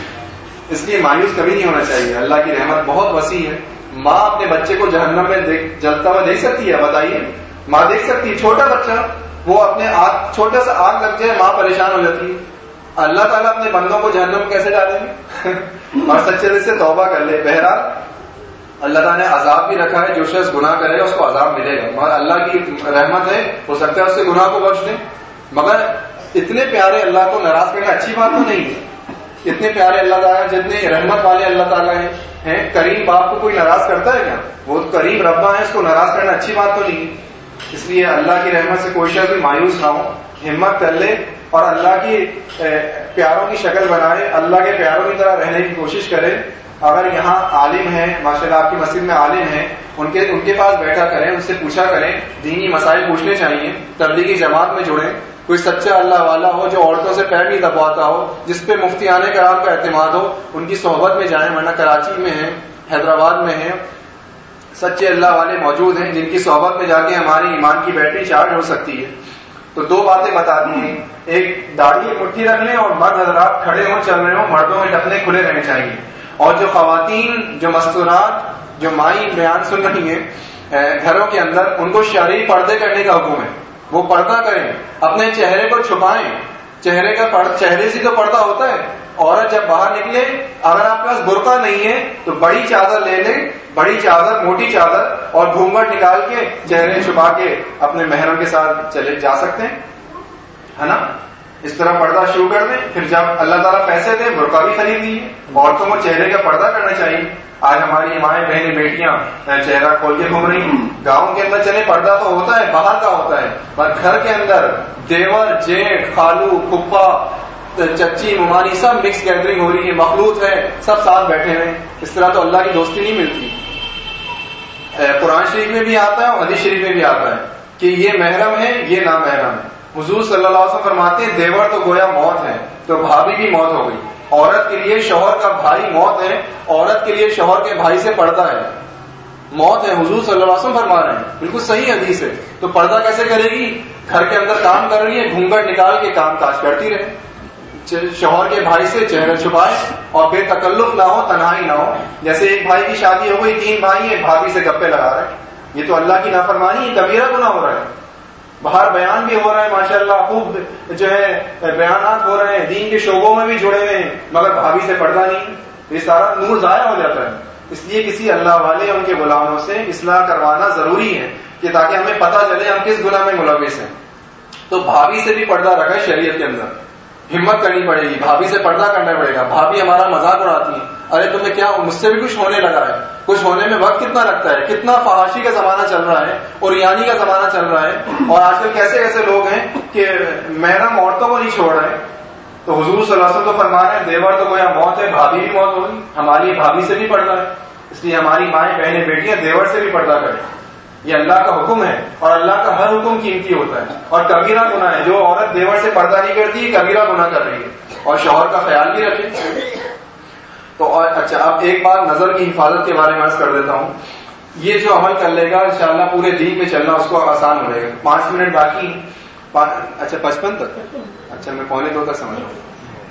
اس لیے مایوس کبھی نہیں ہونا چاہیے. اللہ کی رحمت بہت وسیع ہے. ماں اپنے بچے کو جہنم میں جلتا ہوا دیکھ سکتی ہے, بتائیے, ماں دیکھ سکتی ہے. چھوٹا بچہ وہ اپنے آگ, چھوٹا سا آگ لگ جائے ماں پریشان ہو جاتی ہے. اللہ تعالیٰ اپنے بندوں کو جہنم کیسے ڈالیں گے؟ اور سچے دل سے توبہ کر لے. بہرحال اللہ تعالیٰ نے عذاب بھی رکھا ہے, جو شخص گناہ کرے گا اس کو عذاب ملے گا, مگر اللہ کی رحمت ہے, ہو سکتا ہے اس سے گناہ کو بخش دیں. مگر اتنے پیارے اللہ کو ناراض کرنا اچھی بات تو نہیں ہے. اتنے پیارے اللہ تعالیٰ, جتنے رحمت والے اللہ تعالیٰ ہیں, کریم باپ کو کوئی ناراض کرتا ہے کیا؟ وہ کریم ربا ہے, اس کو ناراض کرنا اچھی بات تو نہیں ہے. اس لیے اللہ کی رحمت سے کوئی شخص بھی مایوس نہ ہو, ہمت کر لے اور اللہ کی پیاروں کی شکل بنائے, اللہ کے پیاروں کی طرح رہنے کی کوشش کرے. اگر یہاں عالم ہیں, ماشاء اللہ آپ کی مسجد میں عالم ہیں, ان کے ان کے پاس بیٹھا کریں, ان سے پوچھا کریں, دینی مسائل پوچھنے چاہیے. تبلیغی جماعت میں جڑیں. کوئی سچا اللہ والا ہو جو عورتوں سے پیر نہیں دبواتا ہو, جس پہ مفتیان کرام کا اعتماد ہو, ان کی صحبت میں جائیں. ورنہ کراچی میں ہیں, حیدرآباد میں ہیں, سچے اللہ والے موجود ہیں جن کی صحبت میں جا کے ہماری ایمان کی بیٹری چارج ہو سکتی ہے. تو دو باتیں بتا دی ہیں, ایک داڑھی مٹھی رکھ لیں, اور مرد حضرات کھڑے ہوں, چل رہے ہوں, مردوں میں ٹخنے کھلے رہنے چاہیے. اور جو خواتین جو مستورات, جو مائی بیان سن رہی ہیں گھروں کے اندر, ان کو شرعی پردے کرنے کا حکم ہے. وہ پردہ کریں, اپنے چہرے کو چھپائیں. چہرے کا پرد, چہرے سے تو پردہ ہوتا ہے. عورت جب باہر نکلے, اگر آپ کے پاس برقع نہیں ہے تو بڑی چادر لے لیں, بڑی چادر, موٹی چادر, اور گھونگھٹ نکال کے چہرے چھپا کے اپنے محرم کے ساتھ چلے جا سکتے ہیں, ہے نا. اس طرح پردہ شروع کر دیں. پھر جب اللہ تعالیٰ پیسے دیں, برقع بھی خرید لیجیے. عورتوں کو چہرے کا پردہ کرنا چاہیے. آج ہماری مائیں بہنیں بیٹیاں چہرہ کھول کے گھوم رہی ہیں. گاؤں کے اندر چلے پردہ تو ہوتا ہے, باہر کا ہوتا ہے, پر گھر کے اندر دیور, جیٹھ, خالو, پھپھا, چچی ممانی سب مکس گیدرنگ ہو رہی ہے، مخلوط ہے، سب ساتھ بیٹھے ہوئے ہیں. اس طرح تو اللہ کی دوستی نہیں ملتی. قرآن شریف میں بھی آتا ہے اور حدیث شریف میں بھی آتا ہے کہ یہ محرم ہے، یہ نامحرم ہے. حضور صلی اللہ علیہ وسلم فرماتے ہیں دیور تو گویا موت ہے، تو بھابھی بھی موت ہو گئی. عورت کے لیے شوہر کا بھائی موت ہے، عورت کے لیے شوہر کے بھائی سے پردہ ہے. موت ہے، حضور صلی اللہ علیہ وسلم فرما رہے ہیں، بالکل صحیح حدیث ہے. تو پردہ کیسے کرے گی؟ گھر کے اندر کام کر رہی ہے، گھونگھٹ نکال کے کام کاج کرتی رہے، شوہر کے بھائی سے چہرہ چھپائے اور پھر تکلف نہ ہو، تنہائی نہ ہو. جیسے ایک بھائی کی شادی ہو گئی، تین بھائی ہیں، بھابھی سے گپے لگا رہے ہیں، یہ تو اللہ کی نافرمانی، کبیرہ گناہ ہو رہا ہے. باہر بیان بھی ہو رہا ہے ماشاءاللہ، خوب جو ہے بیانات ہو رہے ہیں، دین کے شعبوں میں بھی جڑے ہوئے ہیں، مگر بھابھی سے پردہ نہیں. یہ سارا نور ضائع ہو جاتا ہے. اس لیے کسی اللہ والے ان کے غلاموں سے اصلاح کروانا ضروری ہے کہ تاکہ ہمیں پتہ چلے ہم کس گناہ میں ملوث ہیں. تو بھابھی سے بھی پردہ رکھا ہے شریعت کے اندر. ہمت کرنی پڑے گی، بھابھی سے پردہ کرنا پڑے گا. بھابھی ہمارا مذاق اڑاتی ہے، ارے تمہیں کیا مجھ سے بھی کچھ ہونے لگا ہے. کچھ ہونے میں وقت کتنا لگتا ہے، کتنا فحاشی کا زمانہ چل رہا ہے اور یانی کا زمانہ چل رہا ہے. اور آج کل کیسے کیسے لوگ ہیں کہ محرم عورتوں کو نہیں چھوڑ رہے. تو حضور صلی اللہ علیہ وسلم تو فرما رہے ہیں دیور تو گویا موت ہے، بھابھی بھی موت ہوگی. ہماری بھابھی سے بھی پردہ ہے، اس لیے ہماری مائیں بہنیں بیٹیاں دیور سے بھی پردہ کریں. یہ اللہ کا حکم ہے اور اللہ کا ہر حکم قیمتی ہوتا ہے. اور کبیرہ گناہ ہے، جو عورت دیور سے پردہ نہیں کرتی کبیرہ گناہ کر رہی ہے. اور شوہر کا خیال بھی رکھے. تو اور اچھا اب ایک بار نظر کی حفاظت کے بارے میں عرض کر دیتا ہوں. یہ جو عمل کر لے گا انشاءاللہ پورے دین میں چلنا اس کو آسان ہو جائے گا. پانچ منٹ باقی. اچھا پچپن تک، اچھا میں پونے دو تک سمجھ رہا ہوں.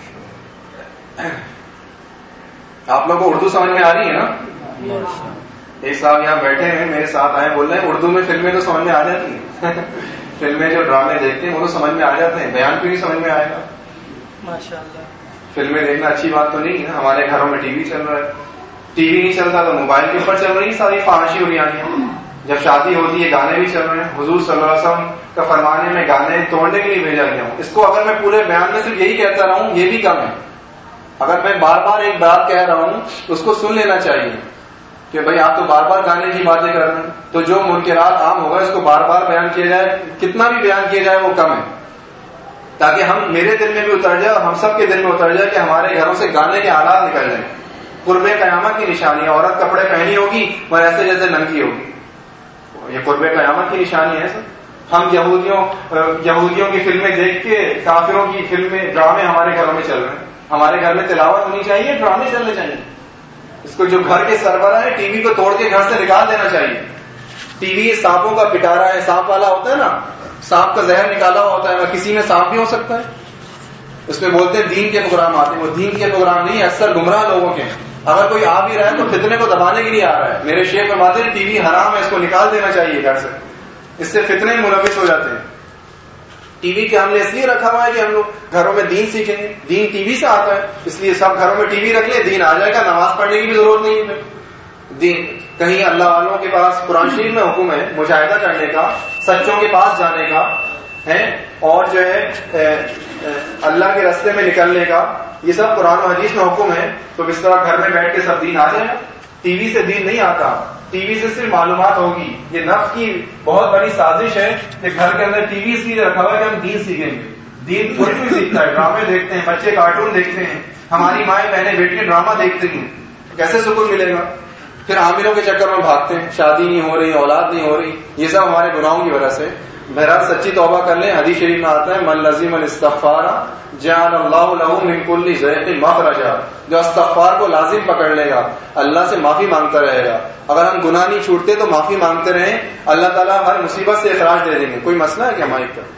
آپ لوگوں کو اردو سمجھ میں آ رہی ہے نا؟ ایک صاحب یہاں بیٹھے ہیں میرے ساتھ آئے، بول رہے ہیں اردو میں فلمیں تو سمجھ میں آ جاتی ہیں. فلمیں جو ڈرامے دیکھتے ہیں وہ تو سمجھ میں آ جاتے ہیں، بیان کیوں نہیں سمجھ میں آئے گا؟ ماشاءاللہ. فلمیں دیکھنا اچھی بات تو نہیں ہے. ہمارے گھروں میں ٹی وی چل رہا ہے، ٹی وی نہیں چلتا تو موبائل کے اوپر چل رہی ساری فحاشی اور یعنی. جب شادی ہوتی ہے گانے بھی چل رہے ہیں. حضور صلی اللہ علیہ وسلم کا فرمانے میں گانے توڑنے کے لیے بھیجا گیا ہوں. اس کو اگر میں پورے بیان میں صرف یہی کہتا رہا ہوں یہ بھی کم ہے. اگر میں بار بار ایک بات کہہ رہا ہوں اس کو سن لینا چاہیے کہ بھائی آپ تو بار بار گانے کی باتیں کر رہے ہیں. تو جو منکرات عام ہوگا اس کو بار بار بیان کیا جائے، کتنا بھی بیان کیا جائے وہ کم ہے، تاکہ ہم میرے دل میں بھی اتر جائے اور ہم سب کے دل میں اتر جائے کہ ہمارے گھروں سے گانے کے حالات نکل جائیں. قرب قیامت کی نشانی ہے. عورت کپڑے پہنی ہوگی اور ایسے جیسے ننگی ہوگی، یہ قرب قیامت کی نشانی ہے. سر ہم یہودیوں یہودیوں کی فلمیں دیکھ کے کافروں کی فلمیں ڈرامے ہمارے گھروں میں چل رہے ہیں. ہمارے گھر میں تلاوت ہونی چاہیے، ڈرامے چلنے چاہیے. اس کو جو گھر کے سربراہ ہے ٹی وی کو توڑ کے گھر سے نکال دینا چاہیے. ٹی وی سانپوں کا پٹارا ہے، سانپ والا ہوتا ہے نا، سانپ کا زہر نکالا ہوا ہوتا ہے. کسی میں سانپ بھی ہو سکتا ہے. اس میں بولتے ہیں دین کے پروگرام آتے ہیں، وہ دین کے پروگرام نہیں، اکثر گمراہ لوگوں کے. اگر کوئی آ بھی رہا ہے تو فتنے کو دبانے کے لیے آ رہا ہے. میرے شیخ فرماتے ہیں ٹی وی حرام ہے، اس کو نکال دینا چاہیے گھر سے، اس سے فتنے منعقد ہو جاتے ہیں. ٹی وی کے ہم نے اس لیے رکھا ہوا ہے کہ ہم لوگ گھروں میں دین سیکھیں گے. دین ٹی وی سے آتا ہے، اس لیے سب گھروں میں ٹی وی رکھ لیں، دین آ جائے گا. نماز پڑھنے کی بھی ضرورت نہیں ہے. دین کہیں اللہ والوں کے پاس قرآن شریف میں حکم ہے مجاہدہ کرنے کا، سچوں کے پاس جانے کا ہے، اور جو ہے اللہ کے راستے میں نکلنے کا. یہ سب قرآن و حدیث میں حکم ہے. تو اس طرح گھر میں بیٹھ کے سب دین آ جائے گا. ٹی وی سے دین نہیں آتا، ٹی وی سے صرف معلومات ہوگی. یہ نفس کی بہت بڑی سازش ہے کہ گھر کے اندر ٹی وی اس لیے رکھا ہوا ہے کہ ہم دین سیکھیں گے. دین کوئی بھی سیکھتا ہے، ڈرامے دیکھتے ہیں بچے، کارٹون دیکھتے ہیں، ہماری مائیں بہنیں بیٹیاں ڈرامہ دیکھتی ہیں، کیسے سکون ملے گا؟ پھر عاملوں کے چکر میں بھاگتے ہیں، شادی نہیں ہو رہی، اولاد نہیں ہو رہی. یہ سب ہمارے گناہوں کی وجہ سے. بہرحال سچی توبہ کر لیں. حدیث شریف میں آتا ہے من لزم الاستغفار جعل اللہ له من كل ضيق مخرجا. جو استغفار کو لازم پکڑ لے گا اللہ سے معافی مانگتا رہے گا. اگر ہم گناہ نہیں چھوٹتے تو معافی مانگتے رہیں، اللہ تعالیٰ ہر مصیبت سے اخراج دے دیں گے. کوئی مسئلہ ہے کیا مائک کا؟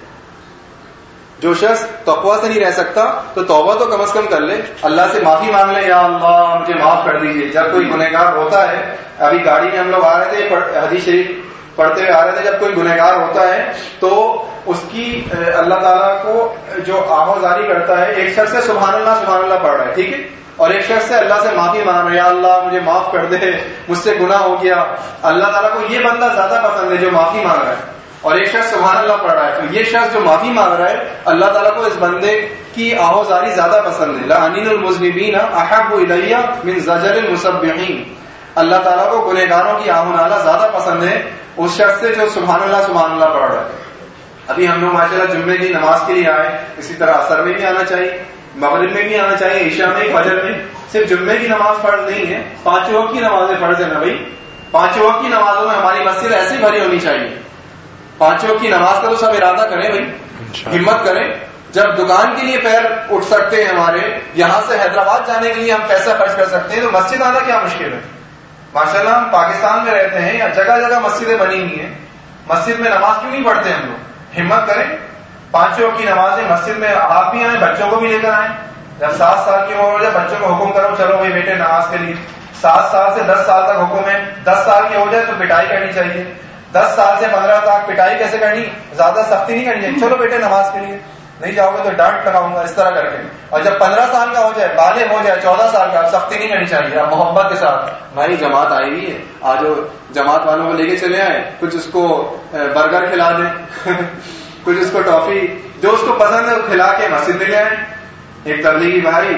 جو شخص تقویٰ سے نہیں رہ سکتا تو توبہ تو کم از کم کر لے، اللہ سے معافی مانگ لے، یا اللہ مجھے معاف کر دیجیے. جب کوئی گنہگار ہوتا ہے، ابھی گاڑی میں ہم لوگ آ رہے تھے حدیث شریف پڑھتے ہوئے آ رہے تھے، جب کوئی گنہگار ہوتا ہے تو اس کی اللہ تعالیٰ کو جو آہوازاری کرتا ہے، ایک شخص سے سبحان اللہ سبحان اللہ پڑھ رہا ہے، ٹھیک ہے، اور ایک شخص سے اللہ سے معافی مانگ رہا ہے، یا اللہ مجھے معاف کر دے، مجھ سے گناہ ہو گیا. اللہ تعالیٰ کو یہ بندہ زیادہ پسند ہے جو معافی مانگ رہا ہے، اور ایک شخص سبحان اللہ پڑھ رہا ہے. تو یہ شخص جو معافی مانگ رہا ہے اللہ تعالیٰ کو اس بندے کی آہوازاری زیادہ پسند ہے. لعنین المذنبین احب الی من زجر المسبحین. اللہ تعالیٰ کو گنہگاروں کی آہ و نالہ زیادہ پسند ہے اس شخص سے جو سبحان اللہ سبحان اللہ پڑھ رہا ہے. ابھی ہم لوگ ماشاءاللہ جمعے کی نماز کے لیے آئے، اسی طرح عصر میں بھی آنا چاہیے. مغرب میں بھی آنا چاہیے, عشاء میں, فجر میں. صرف جمعے کی نماز فرض نہیں ہے, پانچوں وقت کی نمازیں فرض ہے نا بھائی. پانچوں وقت کی نمازوں میں ہماری مسجد ایسی بھری ہونی چاہیے. پانچوں وقت کی نماز کا تو سب ارادہ کریں بھائی, ہمت کریں. جب دکان کے لیے پیر اٹھ سکتے ہیں ہمارے, یہاں سے حیدرآباد جانے کے لیے ہم پیسہ خرچ کر سکتے ہیں, تو مسجد آنا کیا مشکل ہے. ماشاءاللہ ہم پاکستان میں رہتے ہیں, یا جگہ جگہ مسجدیں بنی ہوئی ہیں, مسجد میں نماز کیوں نہیں پڑھتے ہم لوگ. ہمت کریں, پانچوں وقت کی نمازیں مسجد میں آپ بھی آئیں, بچوں کو بھی لے کر آئیں. جب سات سال کی عمر ہو جائے بچوں کو حکم کرو چلو بھائی بیٹے نماز کے لیے. سات سال سے دس سال تک حکم ہے, دس سال کی ہو جائے تو پٹائی کرنی چاہیے. دس سال سے پندرہ تک پٹائی کیسے کرنی, زیادہ سختی نہیں کرنی چاہیے. چلو بیٹے نماز کے لیے, نہیں جاؤ گے تو ڈانٹ لگاؤں گا, اس طرح کر کے. اور جب پندرہ سال کا ہو جائے, بالغ ہو جائے, چودہ سال کا, اب سختی نہیں کرنی چاہیے, اب محبت کے ساتھ بھائی جماعت آئی ہوئی ہے, آج جماعت والوں کو لے کے چلے آئے, کچھ اس کو برگر کھلا دیں, کچھ اس کو ٹافی, جو اس کو پسند ہے وہ کھلا کے مسجد میں لے آئے. ایک تبلیغی بھائی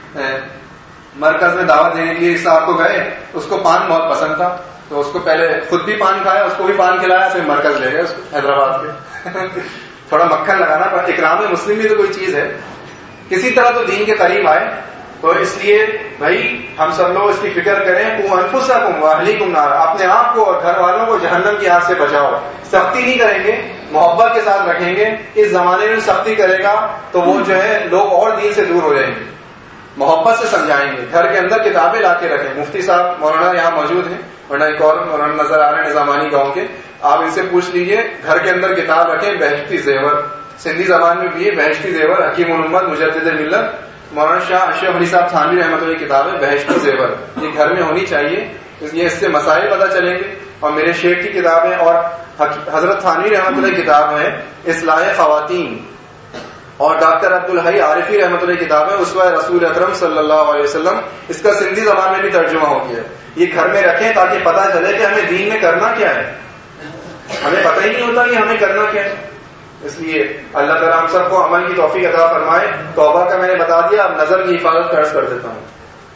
مرکز میں دعوت دینے کے لیے صاحب کو گئے, اس کو پان بہت پسند تھا, تو اس کو پہلے خود بھی پان کھایا, اس کو بھی پان کھلایا, پھر مرکز لے گئے اس کو حیدرآباد کے. تھوڑا مکھن لگانا پڑا. اکرام مسلم بھی تو کوئی چیز ہے, کسی طرح تو دین کے قریب آئے. تو اس لیے بھائی ہم سب لوگ اس کی فکر کریں, قوا انفسکم واہلیکم نارا, اپنے آپ کو اور گھر والوں کو جہنم کی آگ سے بچاؤ. سختی نہیں کریں گے, محبت کے ساتھ رکھیں گے. اس زمانے میں سختی کرے گا تو وہ جو ہے لوگ اور دین سے دور ہو جائیں گے. محبت سے سمجھائیں گے, گھر کے اندر کتابیں لا کے رکھیں. مفتی صاحب مولانا یہاں موجود ہیں, ورنہ ایک اور مولانا نظر آ رہے ہیں نظامانی گاؤں کے, آپ ان سے پوچھ لیجئے. گھر کے اندر کتاب رکھیں, بہشتی زیور, سندھی زبان میں بھی ہے بہشتی زیور, حکیم الامت مجدد ملت مولانا شاہ اشرف علی صاحب تھانوی رحمۃ اللہ کی کتاب ہے بہشتی زیور. یہ گھر میں ہونی چاہیے, اس لیے اس سے مسائل پتہ چلیں گے. اور میرے شیخ کی کتاب ہے, اور حضرت تھانوی رحمۃ اللہ کی کتاب ہے اصلاح خواتین, اور ڈاکٹر عبد الحی عارفی رحمۃ اللہ کی کتاب ہے اسوہ رسول اکرم صلی اللہ علیہ وسلم. اس کا سندھی زبان میں بھی ترجمہ ہو گیا ہے. یہ گھر میں رکھیں تاکہ پتہ چلے کہ ہمیں دین میں کرنا کیا ہے. ہمیں پتہ ہی نہیں ہوتا کہ ہمیں کرنا کیا ہے. اس لیے اللہ تعالیٰ ہم سب کو عمل کی توفیق عطا فرمائے. توبہ کا میں نے بتا دیا, اب نظر کی حفاظت قرض کر دیتا ہوں.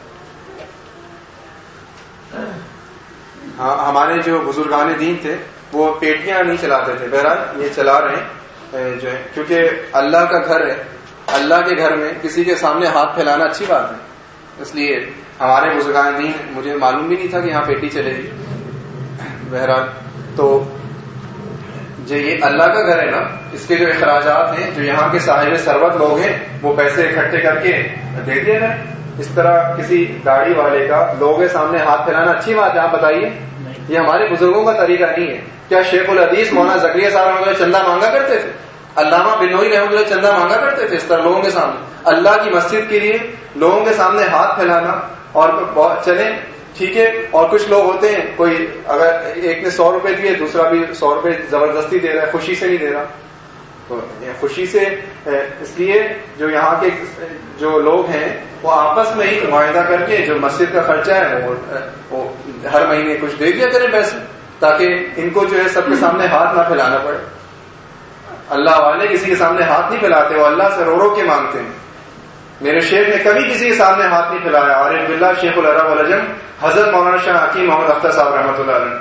ہاں, ہمارے جو بزرگان دین تھے وہ پیٹیاں نہیں چلاتے تھے, بہرحال یہ چلا رہے ہیں جو ہے, کیونکہ اللہ کا گھر ہے. اللہ کے گھر میں کسی کے سامنے ہاتھ پھیلانا اچھی بات ہے. اس لیے ہمارے بزرگان دین, مجھے معلوم بھی نہیں تھا کہ یہاں پیٹی چلے گی. بہرحال تو جو یہ اللہ کا گھر ہے نا, اس کے جو اخراجات ہیں, جو یہاں کے صاحب ثروت لوگ ہیں وہ پیسے اکٹھے کر کے دے دیے گئے. اس طرح کسی گاڑی والے کا لوگوں کے سامنے ہاتھ پھیلانا اچھی بات ہے؟ آپ بتائیے. یہ ہمارے بزرگوں کا طریقہ نہیں ہے. کیا شیخ الحدیث مولانا زکریا صاحب رحمۃ اللہ چندہ مانگا کرتے تھے؟ علامہ بنوئی رحمۃ اللہ چندہ مانگا کرتے تھے اس طرح لوگوں کے سامنے؟ اللہ کی مسجد کے لیے لوگوں کے سامنے ہاتھ پھیلانا, اور چلیں ٹھیک ہے. اور کچھ لوگ ہوتے ہیں, کوئی اگر ایک نے سو روپے دیے, دوسرا بھی سو روپے زبردستی دے رہا ہے, خوشی سے نہیں دے رہا. تو خوشی سے, اس لیے جو یہاں کے جو لوگ ہیں وہ آپس میں ہی معاہدہ کر کے جو مسجد کا خرچہ ہے وہ ہر مہینے کچھ دے دیا کریں پیسے, تاکہ ان کو جو ہے سب کے سامنے ہاتھ نہ پھیلانا پڑے. اللہ والے کسی کے سامنے ہاتھ نہیں پھیلاتے, وہ اللہ سے رو رو کے مانگتے ہیں. میرے شیخ نے کبھی کسی کے سامنے ہاتھ نہیں پھیلایا. عارف باللہ شیخ العرب والعجم حضرت مولانا شاہ حکیم محمد اختر صاحب رحمۃ اللہ علیہ.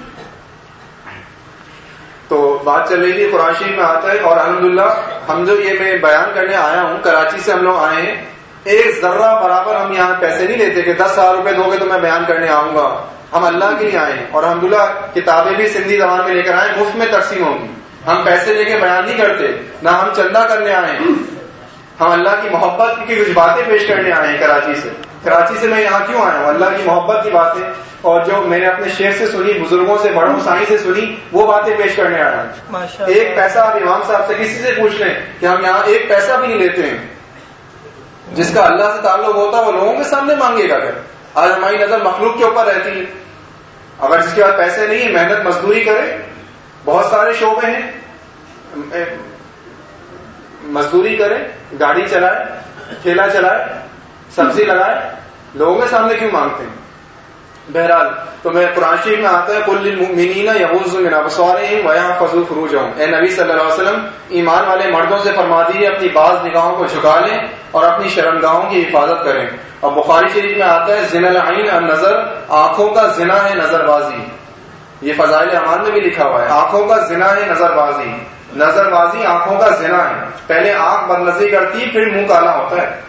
تو بات چل رہی تھی, قرآن شریف میں آتا ہے, اور الحمدللہ ہم جو یہ میں بیان کرنے آیا ہوں, کراچی سے ہم لوگ آئے ہیں. ایک ذرہ برابر ہم یہاں پیسے نہیں لیتے کہ دس ہزار روپے دو گے تو میں بیان کرنے آؤں گا. ہم اللہ کے لیے آئے ہیں, اور الحمدللہ کتابیں بھی سندھی زبان میں لے کر آئے, مفت میں تقسیم ہوگی. ہم پیسے لے کے بیان نہیں کرتے, نہ ہم چندہ کرنے آئے ہیں. ہم اللہ کی محبت کی کچھ باتیں پیش کرنے آئے ہیں کراچی سے. کراچی سے میں یہاں کیوں آیا ہوں؟ اللہ کی محبت کی باتیں, اور جو میں نے اپنے شیخ سے سنی, بزرگوں سے, بڑوں سائی سے سنی, وہ باتیں پیش کرنے آیا ہوں. ایک پیسہ آپ امام صاحب سے کسی سے پوچھ لیں کہ ہم یہاں ایک پیسہ بھی نہیں لیتے ہیں. جس کا اللہ سے تعلق ہوتا ہے وہ لوگوں کے سامنے مانگے گا. آج ہماری نظر مخلوق کے اوپر رہتی ہے. اگر جس کے بعد پیسے نہیں ہیں, محنت مزدوری کرے. بہت سارے شعبے ہیں, مزدوری کرے, گاڑی چلائے, ٹھیلا چلائے, سبزی لگائے, لوگوں کے سامنے کیوں مانگتے ہیں؟ بہرحال تو میں قرآن شریف میں آتا ہے قل للمؤمنین یغضوا من ابصارہم ویحفظوا فروجہم. اے نبی صلی اللہ علیہ وسلم, ایمان والے مردوں سے فرما دیجیے اپنی بعض نگاہوں کو جھکا لیں اور اپنی شرمگاہوں کی حفاظت کریں. اور بخاری شریف میں آتا ہے زنا العین النظر, آنکھوں کا زنا ہے نظر بازی. یہ فضائل اعمال میں بھی لکھا ہوا ہے, آنکھوں کا زنا ہے نظر بازی. نظر بازی آنکھوں کا زنا ہے. پہلے آنکھ بد نظری کرتی پھر منہ کالا ہوتا ہے.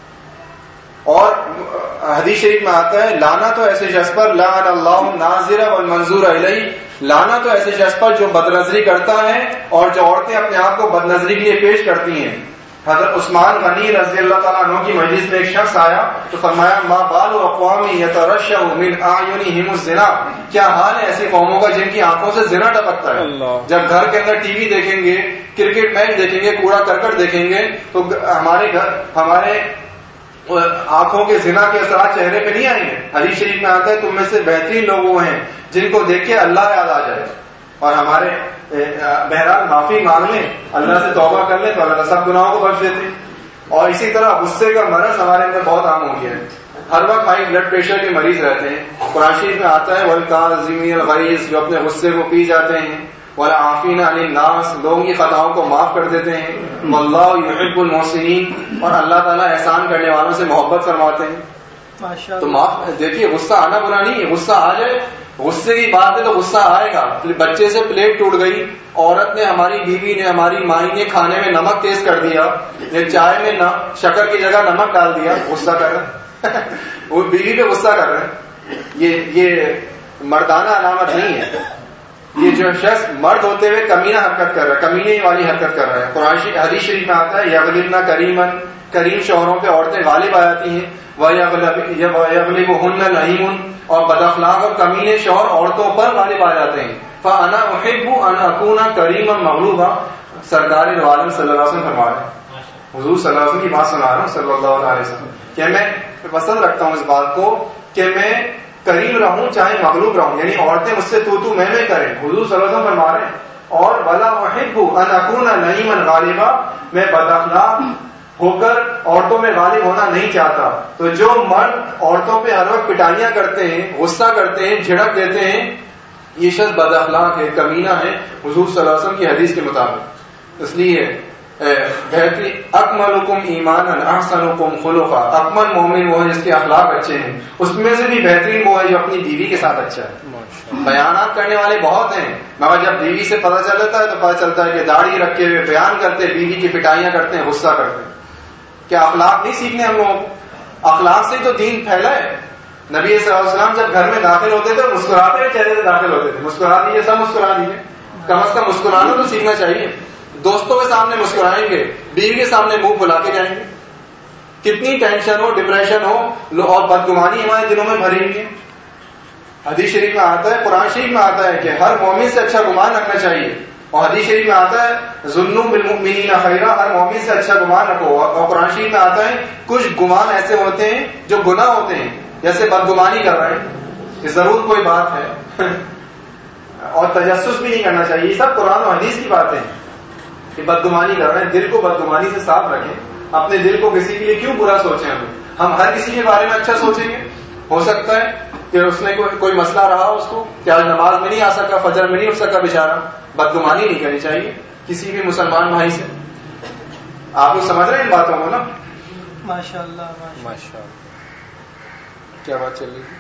اور حدیث شریف میں آتا ہے لانا تو ایسے شخص پر لعن اللہ الناظر والمنظور الیہ، لانا تو ایسے شخص پر جو بد نظری کرتا ہے اور جو عورتیں اپنے آپ کو بد نظری کے لیے پیش کرتی ہیں. حضرت عثمان غنی رضی اللہ تعالیٰ عنہ کی مجلس میں ایک شخص آیا تو فرمایا ما بال اقوام یترشح من اعینہم الزنا، کیا حال ہے ایسی قوموں کا جن کی آنکھوں سے زنا ٹپکتا ہے. جب گھر کے اندر ٹی وی دیکھیں گے، کرکٹ میچ دیکھیں گے، کوڑا کرکٹ دیکھیں گے تو ہمارے گھر ہمارے آنکھوں کے زنا کے اثرات چہرے پہ نہیں آئیں گے. حدیث شریف میں آتا ہے تم میں سے بہترین لوگ وہ ہیں جن کو دیکھ کے اللہ یاد آ جائے. اور ہمارے بہرحال معافی مانگ لیں، اللہ سے توبہ کر لیں تو اللہ سب گناہوں کو بخش دیتے. اور اسی طرح غصے کا مرض ہمارے اندر بہت عام ہو گیا ہے. ہر وقت ہائی بلڈ پریشر کے مریض رہتے ہیں. قرآن شریف میں آتا ہے والکاظمین الغیظ، جو اپنے غصے کو پی جاتے ہیں، والعافین عن الناس، لوگوں کی خطاؤں کو معاف کر دیتے ہیں، واللہ یحب المحسنین، اور اللہ تعالیٰ احسان کرنے والوں سے محبت فرماتے ہیں. تو معاف دیکھیے، غصہ آنا برا نہیں ہے، غصہ آ جائے، غصے کی بات ہے تو غصہ آئے گا. بچے سے پلیٹ ٹوٹ گئی، عورت نے، ہماری بیوی نے، ہماری مائی نے کھانے میں نمک تیز کر دیا، یا چائے میں شکر کی جگہ نمک ڈال دیا، غصہ کر رہے ہیں وہ بیوی پہ غصہ کر رہے ہیں. یہ یہ مردانہ علامت نہیں ہے. یہ جو شخص مرد ہوتے ہوئے کمینہ حرکت کر رہا ہے، کمینے والی حرکت کر رہا ہے. قرآن حدیث شریف میں آتا ہے یغلبن کریمن، کریم شوہروں پہ عورتیں غالب آ جاتی ہیں، وَيَغْلِبُهُنَّ لَعِيمٌ، اور بد اخلاق اور کمینے شوہر عورتوں پر غالب آ جاتے ہیں. فَأَنَا أُحِبُّ أَنْ أَكُونَ كَرِيمًا مَغْلُوبًا، سرکار دو عالم صلی اللہ علیہ وسلم فرما رہے ہیں، حضور صلی اللہ علیہ وسلم کی بات سنا رہا ہوں صلی اللہ علیہ وسلم، کہ میں پسند رکھتا ہوں اس بات کو کہ میں کریم رہوں چاہے مغلوب رہوں، یعنی عورتیں مجھ سے تو تو میں میں کریں. حضور صلی اللہ علیہ وسلم فرما رہے ہیں. اور وَلَا أُحِبُّ أَنْ أَكُونَ لَعِيمًا غَالِبًا، میں بد اخلاق ہو کر عورتوں میں غالب ہونا نہیں چاہتا. تو جو مرد عورتوں پہ ہر وقت پٹائیاں کرتے ہیں، غصہ کرتے ہیں، جھڑک دیتے ہیں، یہ شخص بد اخلاق ہے، کمینہ ہے، حضور صلی اللہ علیہ وسلم کی حدیث کے مطابق. اس لیے بہترین اکملکم ایمانا احسنکم خلقا، اکمل مومن وہ ہے جس کے اخلاق اچھے ہیں. اس میں سے بھی بہترین وہ ہے جو اپنی بیوی کے ساتھ اچھا ہے. بیانات کرنے والے بہت ہیں، مگر جب بیوی سے پتہ چل جاتا ہے تو پتہ چلتا ہے کہ داڑھی رکھے ہوئے بیان کرتے، بیوی کی پٹائیاں کرتے ہیں، غصہ کرتے ہیں. کیا اخلاق نہیں سیکھنے ہم لوگوں کو؟ اخلاق سے تو دین پھیلا ہے. نبی صلی اللہ علیہ وسلم جب گھر میں داخل ہوتے تھے مسکراتے ہوئے چہرے سے داخل ہوتے تھے. مسکرا دیجیے، سب مسکرا دیجیے، کم از کم مسکرانا تو سیکھنا چاہیے. دوستوں کے سامنے مسکرائیں گے، بیوی کے سامنے منہ پھلا کے جائیں گے. کتنی ٹینشن ہو، ڈپریشن ہو اور بدگمانی ہمارے دلوں میں بھری ہوئی ہے. حدیث شریف میں آتا ہے، قرآن شریف میں آتا ہے کہ ہر مومن سے اچھا گمان رکھنا چاہیے. اور حدیث شریف میں آتا ہے ظنوا بالمؤمنین خیرا، ہر مومن سے اچھا گمان رکھو. اور قرآن شریف میں آتا ہے کچھ گمان ایسے ہوتے ہیں جو گناہ ہوتے ہیں، جیسے بدگمانی کر رہے ہیں، ضرور کوئی بات ہے اور تجسس بھی نہیں کرنا چاہیے. یہ سب قرآن و حدیث کی باتیں ہیں کہ بدگمانی کر رہے ہیں. دل کو بدگمانی سے صاف رکھیں. اپنے دل کو کسی کے لیے کیوں برا سوچیں؟ ہم ہم ہر کسی کے بارے میں اچھا سوچیں گے. ہو سکتا ہے کہ اس نے کوئی کوئی مسئلہ رہا اس کو کہ آج نماز میں نہیں آ سکا، فجر میں نہیں اٹھ سکا بیچارہ. بدگمانی نہیں کرنی چاہیے کسی بھی مسلمان بھائی سے. آپ لوگ سمجھ رہے ہیں ان باتوں کو نا؟ ماشاء اللہ ماشاء اللہ. کیا بات چل رہی تھی؟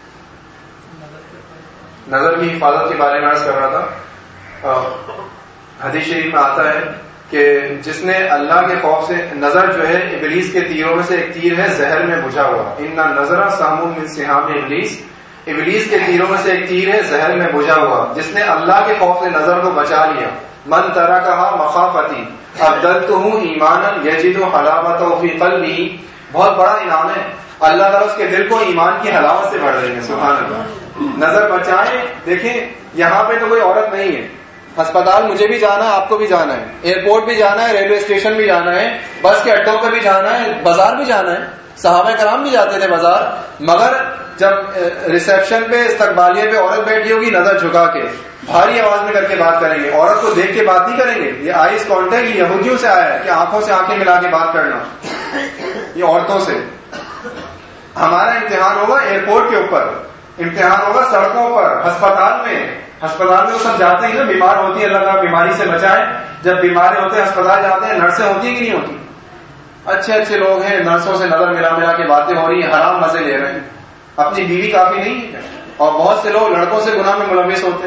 نظر کی حفاظت کے بارے میں عرض کر رہا تھا. حدیث شریف میں آتا ہے کہ جس نے اللہ کے خوف سے، نظر جو ہے ابلیس کے تیروں میں سے ایک تیر ہے زہر میں بجھا ہوا. ان نظر سام من سہام ابلیس، ابلیس کے تیروں میں سے ایک تیر ہے زہر میں بجھا ہوا. جس نے اللہ کے خوف سے نظر کو بچا لیا، من ترکھا مخافتی ابدلتہ ایمانا یجد حلاوتہ فی قلبہ، بہت بڑا انعام ہے. اللہ تعالیٰ اس کے دل کو ایمان کی حلاوت سے بھر دیں گے. سبحان اللہ. نظر بچائیں. دیکھیں یہاں پہ تو کوئی عورت نہیں ہے، ہسپتال مجھے بھی جانا ہے، آپ کو بھی جانا ہے، ایئرپورٹ بھی جانا ہے، ریلوے اسٹیشن بھی جانا ہے، بس کے اڈوں پہ بھی جانا ہے، بازار بھی جانا ہے. صحابہ کرام بھی جاتے تھے بازار، مگر جب ریسیپشن پہ استقبالیے پہ عورت بیٹھی ہوگی نظر جھکا کے بھاری آواز میں کر کے بات کریں گے. عورت کو دیکھ کے بات نہیں کریں گے. یہ آئیز کانٹیکٹ یہودیوں سے آیا ہے کہ آنکھوں سے آنکھیں ملا کے بات کرنا، یہ عورتوں سے. ہمارا امتحان ہوگا ایئرپورٹ کے اوپر، امتحان ہوگا سڑکوں پر، ہسپتال میں. ہسپتال میں وہ سب جاتے ہیں نا، بیمار ہوتی ہے، اللہ تعالیٰ بیماری سے بچائے. جب بیمار ہوتے ہیں ہسپتال جاتے ہیں، نرسیں ہوتی ہیں کہ نہیں ہوتی؟ اچھے اچھے لوگ ہیں، نرسوں سے نظر ملا ملا کے باتیں ہو رہی ہیں، حرام مزے لے رہے ہیں. اپنی بیوی کافی نہیں ہے. اور بہت سے لوگ لڑکوں سے گناہ میں ملوث ہوتے ہیں.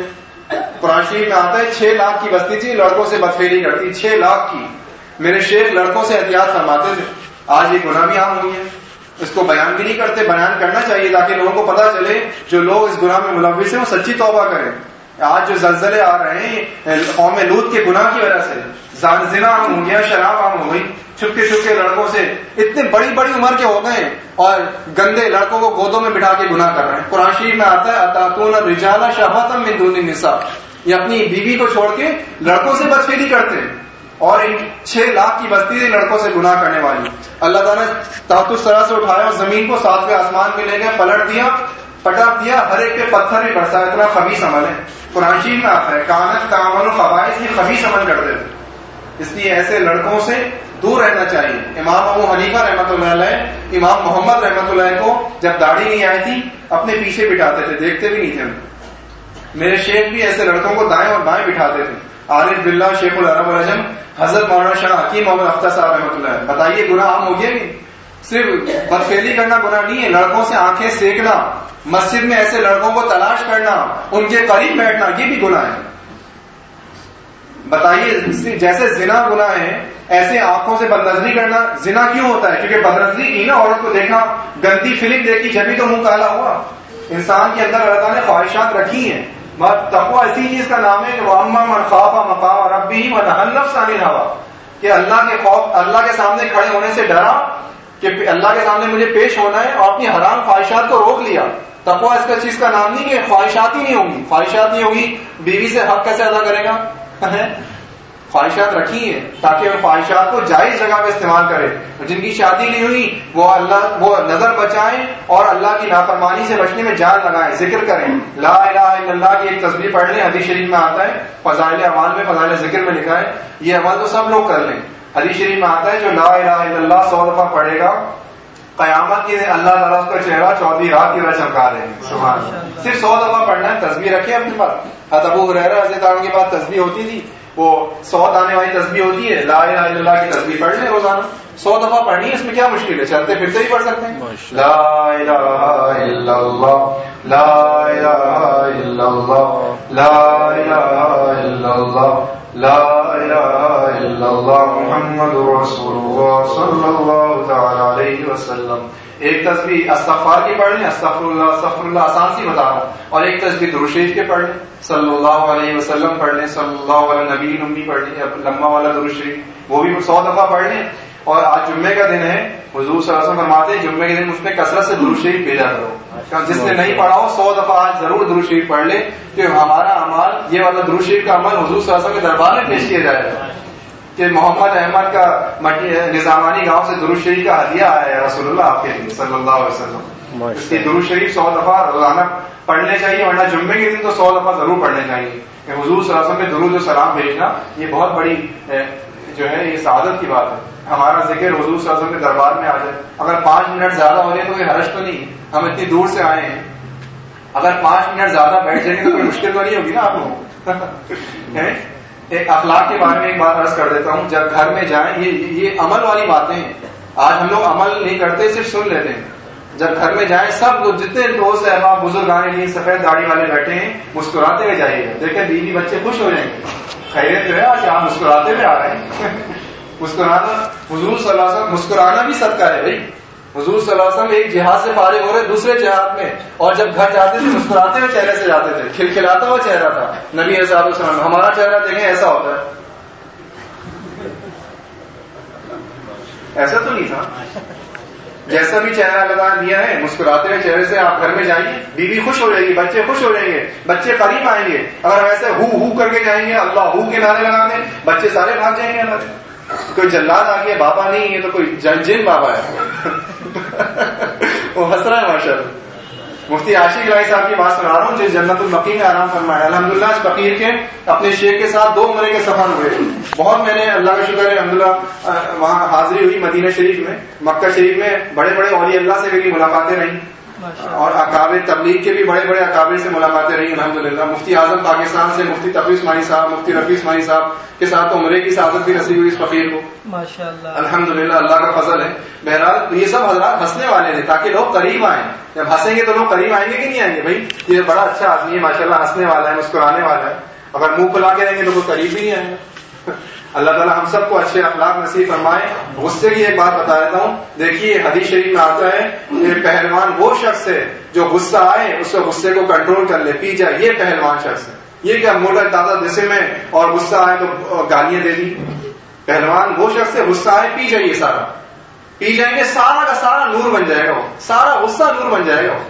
قرآن شریف میں آتا ہے چھ لاکھ کی بستی تھی لڑکوں سے بدفعلی کرتی، چھ لاکھ کی. میرے شیخ لڑکوں سے احتیاط فرماتے تھے. آج یہ گناہ بھی عام ہوئی ہے، اس کو بیان بھی نہیں کرتے. بیان کرنا چاہیے تاکہ لوگوں کو پتا چلے جو لوگ اس گناہ میں ملوث ہیں وہ سچی توبہ کریں. آج جو زلزلے آ رہے ہیں قوم لوط کے گناہ کی وجہ سے، زنا عام ہو گیا، شراب عام ہو گئی، چھپکے چھپکے لڑکوں سے اتنے بڑی بڑی عمر کے ہو گئے اور گندے لڑکوں کو گودوں میں بٹھا کے گناہ کر رہے ہیں. قرآن شریف میں آتا ہے اتاتون الرجال شہوۃ من دون النساء، یہ اپنی بیوی کو چھوڑ کے لڑکوں سے بدفعلی کرتے ہیں. اور ان چھ لاکھ کی بستی تھی لڑکوں سے گناہ کرنے والی. اللہ تعالیٰ نے تحت الثری سے اٹھایا اور زمین کو ساتویں آسمان میں لے گئے، پلٹ دیا، پٹک دیا، ہر ایک کے پتھر بھی برسایا. اتنا خبیث عمل ہے. قرآن شریف میں آتا ہے کانت تعمل الخبائث، یہ خبیث عمل کرتے تھے. اس لیے ایسے لڑکوں سے دور رہنا چاہیے. امام ابو حنیفہ رحمۃ اللہ علیہ، امام محمد رحمۃ اللہ علیہ کو جب داڑھی نہیں آئی تھی اپنے پیچھے بٹھاتے تھے، دیکھتے بھی نہیں تھے. میرے شیخ بھی ایسے لڑکوں کو دائیں اور بائیں بٹھاتے تھے. عارف باللہ شیخ العرب والعجم حضرت مولانا شاہ حکیم محمد اختر صاحب رحمۃ اللہ علیہ، بتائیے گناہ عام ہو گیا کہ صرف بدفعلی کرنا گناہ نہیں ہے، لڑکوں سے آنکھیں سیکنا، مسجد میں ایسے لڑکوں کو تلاش کرنا، ان کے قریب بیٹھنا، یہ بھی گناہ ہے. بتائیے جیسے زنا گناہ ہے ایسے آنکھوں سے بدنظری کرنا. زنا کیوں ہوتا ہے؟ کیونکہ بدنظری کی نا، عورت کو دیکھا، گندی فلم دیکھی، جبھی تو منہ کالا ہوا. انسان کے اندر اللہ تعالیٰ نے خواہشات رکھی ہیں. تقویٰ اسی چیز کا نام ہے کہ وَأَمَّا مَنْ خَافَ مَقَامَ رَبِّهِ وَنَهَى النَّفْسَ عَنِ الْهَوَىٰ، کہ اللہ کے خوف، اللہ کے سامنے کھڑے ہونے سے ڈرا کہ اللہ کے سامنے مجھے پیش ہونا ہے اور اپنی حرام خواہشات کو روک لیا. تقویٰ اس کا چیز کا نام نہیں کہ خواہشات ہی نہیں ہوں گی. خواہشات نہیں ہوگی بیوی سے حق کیسے ادا کرے گا؟ خواہشات رکھی ہیں تاکہ وہ خواہشات کو جائز جگہ پہ استعمال کرے. جن کی شادی نہیں ہوئی وہ اللہ وہ نظر بچائیں اور اللہ کی نافرمانی سے بچنے میں جان لگائیں، ذکر کریں. لا الہ الا اللہ کی ایک تسبیح پڑھ لیں. حدیث شریف میں آتا ہے فضائل اعمال میں، فضائل ذکر میں لکھا ہے یہ عمل تو سب لوگ کر لیں. حدیث شریف میں آتا ہے جو لا الہ الا اللہ سو دفعہ پڑھے گا قیامت کی اللہ تعالیٰ اس کا چہرہ چودہ رات کی طرح چمکا دیں گے. سبحان اللہ. صرف سو دفعہ پڑھنا ہے. تسبیح رکھیں اپنے پاس. حضرت ابو ہریرہ رضی اللہ عنہ کے پاس تسبیح ہوتی تھی، وہ سو دانے والی تسبیح ہوتی ہے. لا الہ الا اللہ کی تسبیح پڑھ لیں روزانہ، سو دفعہ پڑھنی ہے. اس میں کیا مشکل ہے؟ چلتے پھرتے ہی پڑھ سکتے ہیں. لا الہ الا اللہ، لا الہ الا اللہ، لا الہ الا اللہ، لا الہ الا اللہ محمد رسول اللہ صلی اللہ تعالی علیہ وسلم. ایک تسبیح استغفار کی پڑھ لیں، استغفر اللہ استغفر اللہ، آسان سی بتا رہا ہوں. اور ایک تسبیح درود شریف کے پڑھ لیں، صلی اللہ علیہ وسلم پڑھ لیں، صلی اللہ علیہ نبی امی پڑھ لیں، لمبا والا درود شریف وہ بھی سو دفعہ پڑھ لیں. اور آج جمعے کا دن ہے، حضور صلی اللہ علیہ وسلم فرماتے ہیں جمعے کے دن اس میں کثرت سے درود شریف بھیجا کرو. جس نے نہیں پڑھا ہو سو دفعہ آج ضرور درود شریف پڑھ لے کہ ہمارا اعمال یہ والا درود شریف کا عمل حضور صلی اللہ علیہ وسلم کے دربار میں پیش کیا جائے گا کہ محمد احمد کا نظامانی گاؤں سے درود شریف کا ہدیہ آیا ہے رسول اللہ آپ کے لیے صلی اللہ علیہ وسلم. اس کی درود شریف سو دفعہ روزانہ پڑھنے چاہیے، ورنہ جمعے کے دن تو سو دفعہ ضرور پڑھنے چاہیے. کہ حضور صلی اللہ علیہ وسلم پہ درود و سلام بھیجنا یہ بہت بڑی جو ہے یہ سعادت کی بات ہے. ہمارا ذکر حضور صلی اللہ علیہ وسلم کے دربار میں آ جائے. اگر پانچ منٹ زیادہ ہو جائے تو کوئی حرج تو نہیں، ہم اتنی دور سے آئے ہیں. اگر پانچ منٹ زیادہ بیٹھ جائیں گے تو کوئی مشکل تو نہیں ہوگی نا آپ لوگوں کو. ایک اخلاق کے بارے میں ایک بات عرض کر دیتا ہوں. جب گھر میں جائیں، یہ یہ عمل والی باتیں ہیں. آج ہم لوگ عمل نہیں کرتے، صرف سن لیتے ہیں. جب گھر میں جائیں سب لوگ جتنے دوست احباب بزرگ آنے لیے سفید داڑھی والے بیٹھے ہیں مسکراتے ہوئے جائیے گا. دیکھیں بیوی بچے خوش ہو جائیں گے. خیریت جو ہے آج آپ مسکراتے ہوئے آ رہے ہیں. مسکرانا حضور صلی اللہ علیہ وسلم مسکرانا بھی صدقہ ہے بھائی. حضور صلی اللہ علیہ وسلم ایک جہاد سے فارغ ہو رہے دوسرے جہاد میں، اور جب گھر جاتے تھے مسکراتے ہوئے چہرے سے جاتے تھے. کھلکھلاتا ہوا چہرہ تھا نبی علیہ السلام. ہمارا چہرہ دیکھیں ایسا ہوتا ہے، ایسا تو نہیں تھا. جیسا بھی چہرہ اللہ نے دیا ہے مسکراتے ہوئے چہرے سے آپ گھر میں جائیے. بیوی خوش ہو جائے گی، بچے خوش ہو جائیں گے، بچے قریب آئیں گے. اگر ویسے ہو ہو کر کے جائیں گے اللہ ہو کے نعرے لگا دیں بچے سارے بھاگ جائیں گے. کوئی جلاد آ گیا بابا نہیں ہے تو کوئی جن بابا ہے وہ ہنس رہا ہے ماشاء اللہ. مفتی عاشق الہی صاحب کی بات سنا رہا ہوں جو جنت المقیم میں آرام فرمایا. الحمدللہ اس فقیر کے اپنے شیخ کے ساتھ دو عمرے کے سفر ہوئے. بہت میں نے اللہ کا شکر ہے الحمدللہ وہاں حاضری ہوئی مدینہ شریف میں. مکہ شریف میں بڑے بڑے اولیاء اللہ سے میری ملاقاتیں رہیں. اور اکابر تبلیغ کے بھی بڑے بڑے اکابر سے ملاقاتیں رہی الحمدللہ. مفتی اعظم پاکستان سے مفتی تقی عثمانی صاحب، مفتی رفیع عثمانی صاحب کے ساتھ تو عمرے کی سعادت بھی نصیب ہوئی اس فقیر کو ماشاءاللہ الحمدللہ، اللہ کا فضل ہے. بہرحال یہ سب حضرات ہنسنے والے تھے تاکہ لوگ قریب آئیں. جب ہنسیں گے تو لوگ قریب آئیں گے کہ نہیں آئیں گے؟ بھائی یہ بڑا اچھا آدمی ہے ماشاءاللہ، ہنسنے والا ہے، مسکرانے والا ہے. اگر منہ کھلا کے رہیں گے تو کوئی قریب بھی نہیں آئیں گے. اللہ تعالیٰ ہم سب کو اچھے اخلاق نصیب فرمائے. غصے کی ایک بات بتا دیتا ہوں. دیکھیے حدیث شریف میں آتا ہے کہ پہلوان وہ شخص ہے جو غصہ آئے اس کو غصے کو کنٹرول کر لے، پی جائے، یہ پہلوان شخص ہے. یہ کیا موٹا تازہ جسم ہے اور غصہ آئے تو گالیاں دے دی؟ پہلوان وہ شخص ہے غصہ آئے پی جائیے، سارا پی جائیں گے، سارا کا سارا نور بن جائے گا، وہ سارا غصہ نور بن جائے گا.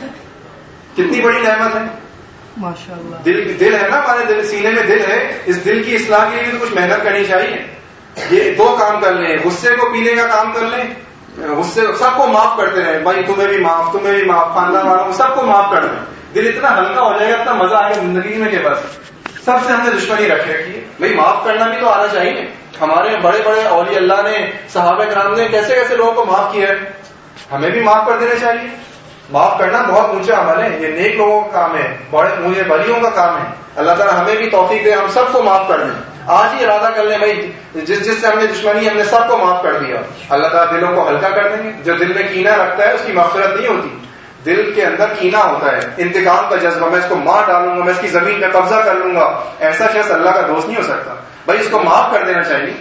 کتنی بڑی نعمت ہے ماشاءاللہ. دل دل ہے نا ہمارے دل، سینے میں دل ہے. اس دل کی اصلاح کے لیے تو کچھ محنت کرنی چاہیے. یہ دو کام کر لیں، غصے کو پینے کا کام کر لیں، غصے سب کو معاف کرتے رہیں. بھائی تمہیں بھی معاف، تمہیں بھی معاف، خاندان والوں کو سب کو معاف کر دیں. دل اتنا ہلکا ہو جائے گا، اتنا مزہ آئے گا زندگی میں کہ بس سب سے ہم نے دشمنی رکھ رکھی ہے. بھائی معاف کرنا بھی تو آنا چاہیے. ہمارے بڑے بڑے اولیاء اللہ نے، صحابہ کرام نے کیسے کیسے لوگوں کو معاف کیا ہے، ہمیں بھی معاف کر دینا چاہیے. معاف کرنا بہت اونچا عمل ہے، یہ نیک لوگوں کا کام ہے، بڑے مجھے بلیوں کا کام ہے. اللہ تعالیٰ ہمیں بھی توفیق دے، ہم سب کو معاف کر دیں. آج ہی ارادہ کر لیں بھائی جس جس سے ہم نے دشمنی ہم نے سب کو معاف کر دیا. اللہ تعالیٰ دلوں کو ہلکا کر دیں گے. جو دل میں کینہ رکھتا ہے اس کی مغفرت نہیں ہوتی. دل کے اندر کینہ ہوتا ہے، انتقام کا جذبہ، میں اس کو مار ڈالوں گا، میں اس کی زمین پہ قبضہ کر لوں گا. ایسا شخص اللہ کا دوست نہیں ہو سکتا. بھائی اس کو معاف کر دینا چاہیے.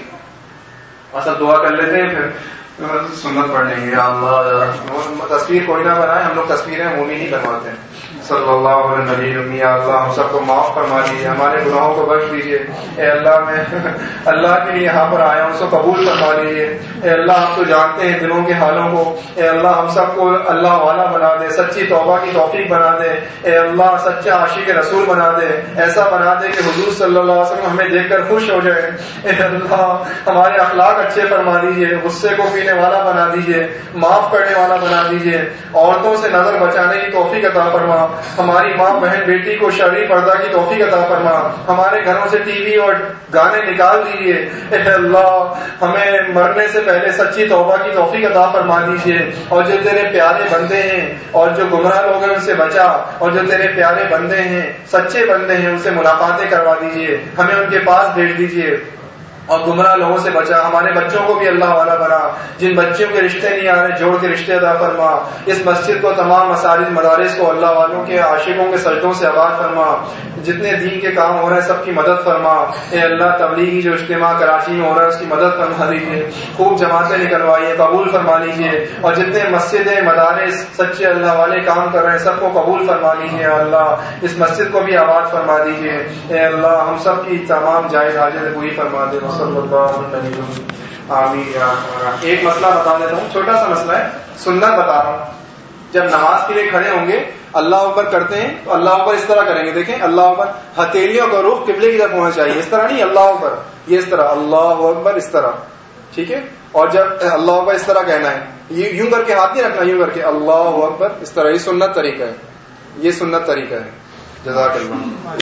اصل دعا کر لیتے ہیں پھر سنت پڑھ لیں گے. اللہ تصویر کوئی نہ بنائے، ہم لوگ تصویریں مومی نہیں بنواتے ہیں. صلی اللہ علیہ نبی امی. یا اللہ ہم سب کو معاف فرما دیجیے، ہمارے گناہوں کو بخش دیجیے. اے اللہ میں اللہ کے لیے یہاں پر آیا ہوں، اس کو قبول فرما دیجیے. اے اللہ ہم تو جانتے ہیں دلوں کے حالوں کو. اے اللہ ہم سب کو اللہ والا بنا دے، سچی توبہ کی توفیق بنا دے. اے اللہ سچا عاشق رسول بنا دے، ایسا بنا دے کہ حضور صلی اللہ علیہ وسلم ہمیں دیکھ کر خوش ہو جائے. اے اللہ ہمارے اخلاق اچھے فرما دیجیے، غصے کو پینے والا بنا دیجیے، معاف کرنے والا بنا دیجیے. عورتوں سے نظر بچانے کی توفیق عطا فرما. ہماری ماں بہن بیٹی کو شرعی پردہ کی توفیق عطا فرما. ہمارے گھروں سے ٹی وی اور گانے نکال دیجیے. اے اللہ ہمیں مرنے سے پہلے سچی توبہ کی توفیق عطا فرما دیجیے. اور جو تیرے پیارے بندے ہیں اور جو گمراہ لوگ ہیں ان سے بچا، اور جو تیرے پیارے بندے ہیں سچے بندے ہیں ان سے ملاقاتیں کروا دیجیے، ہمیں ان کے پاس بھیج دیجیے. اور گمراہ لوگوں سے بچا. ہمارے بچوں کو بھی اللہ والا بنا. جن بچوں کے رشتے نہیں آ رہے جوڑ کے رشتے عطا فرما. اس مسجد کو، تمام مساجد مدارس کو اللہ والوں کے عاشقوں کے سجدوں سے آباد فرما. جتنے دین کے کام ہو رہے ہیں سب کی مدد فرما. اے اللہ تبلیغی جو اجتماع کراچی میں ہو رہا ہے اس کی مدد فرما دیجیے. خوب جماعتیں نکلوائیے، قبول فرما لیجیے. اور جتنے مسجدیں مدارس سچے اللہ والے کام کر رہے ہیں سب کو قبول فرما لیجیے. اللہ اس مسجد کو بھی آباد فرما دیجیے. اے اللہ ہم سب کی تمام جائز حاجتیں پوری فرما دے. صلی اللہ علیہ وسلم آمین. ایک مسئلہ بتا دیتا ہوں، چھوٹا سا مسئلہ ہے، سنت بتا رہا ہوں. جب نماز کے لیے کھڑے ہوں گے اللہ اکبر کرتے ہیں تو اللہ اکبر اس طرح کریں گے. دیکھیں اللہ اکبر، ہتھیلیوں کا رخ قبلے کی طرف ہونا چاہیے. اس طرح نہیں اللہ اکبر، یہ اس طرح اللہ اکبر اس طرح، ٹھیک ہے. اور جب اللہ اکبر اس طرح کہنا ہے، یوں کر کے ہاتھ نہیں رکھنا، یوں کر کے اللہ اکبر اس طرح. یہ سنت طریقہ ہے، یہ سنت طریقہ ہے. جزاک اللہ.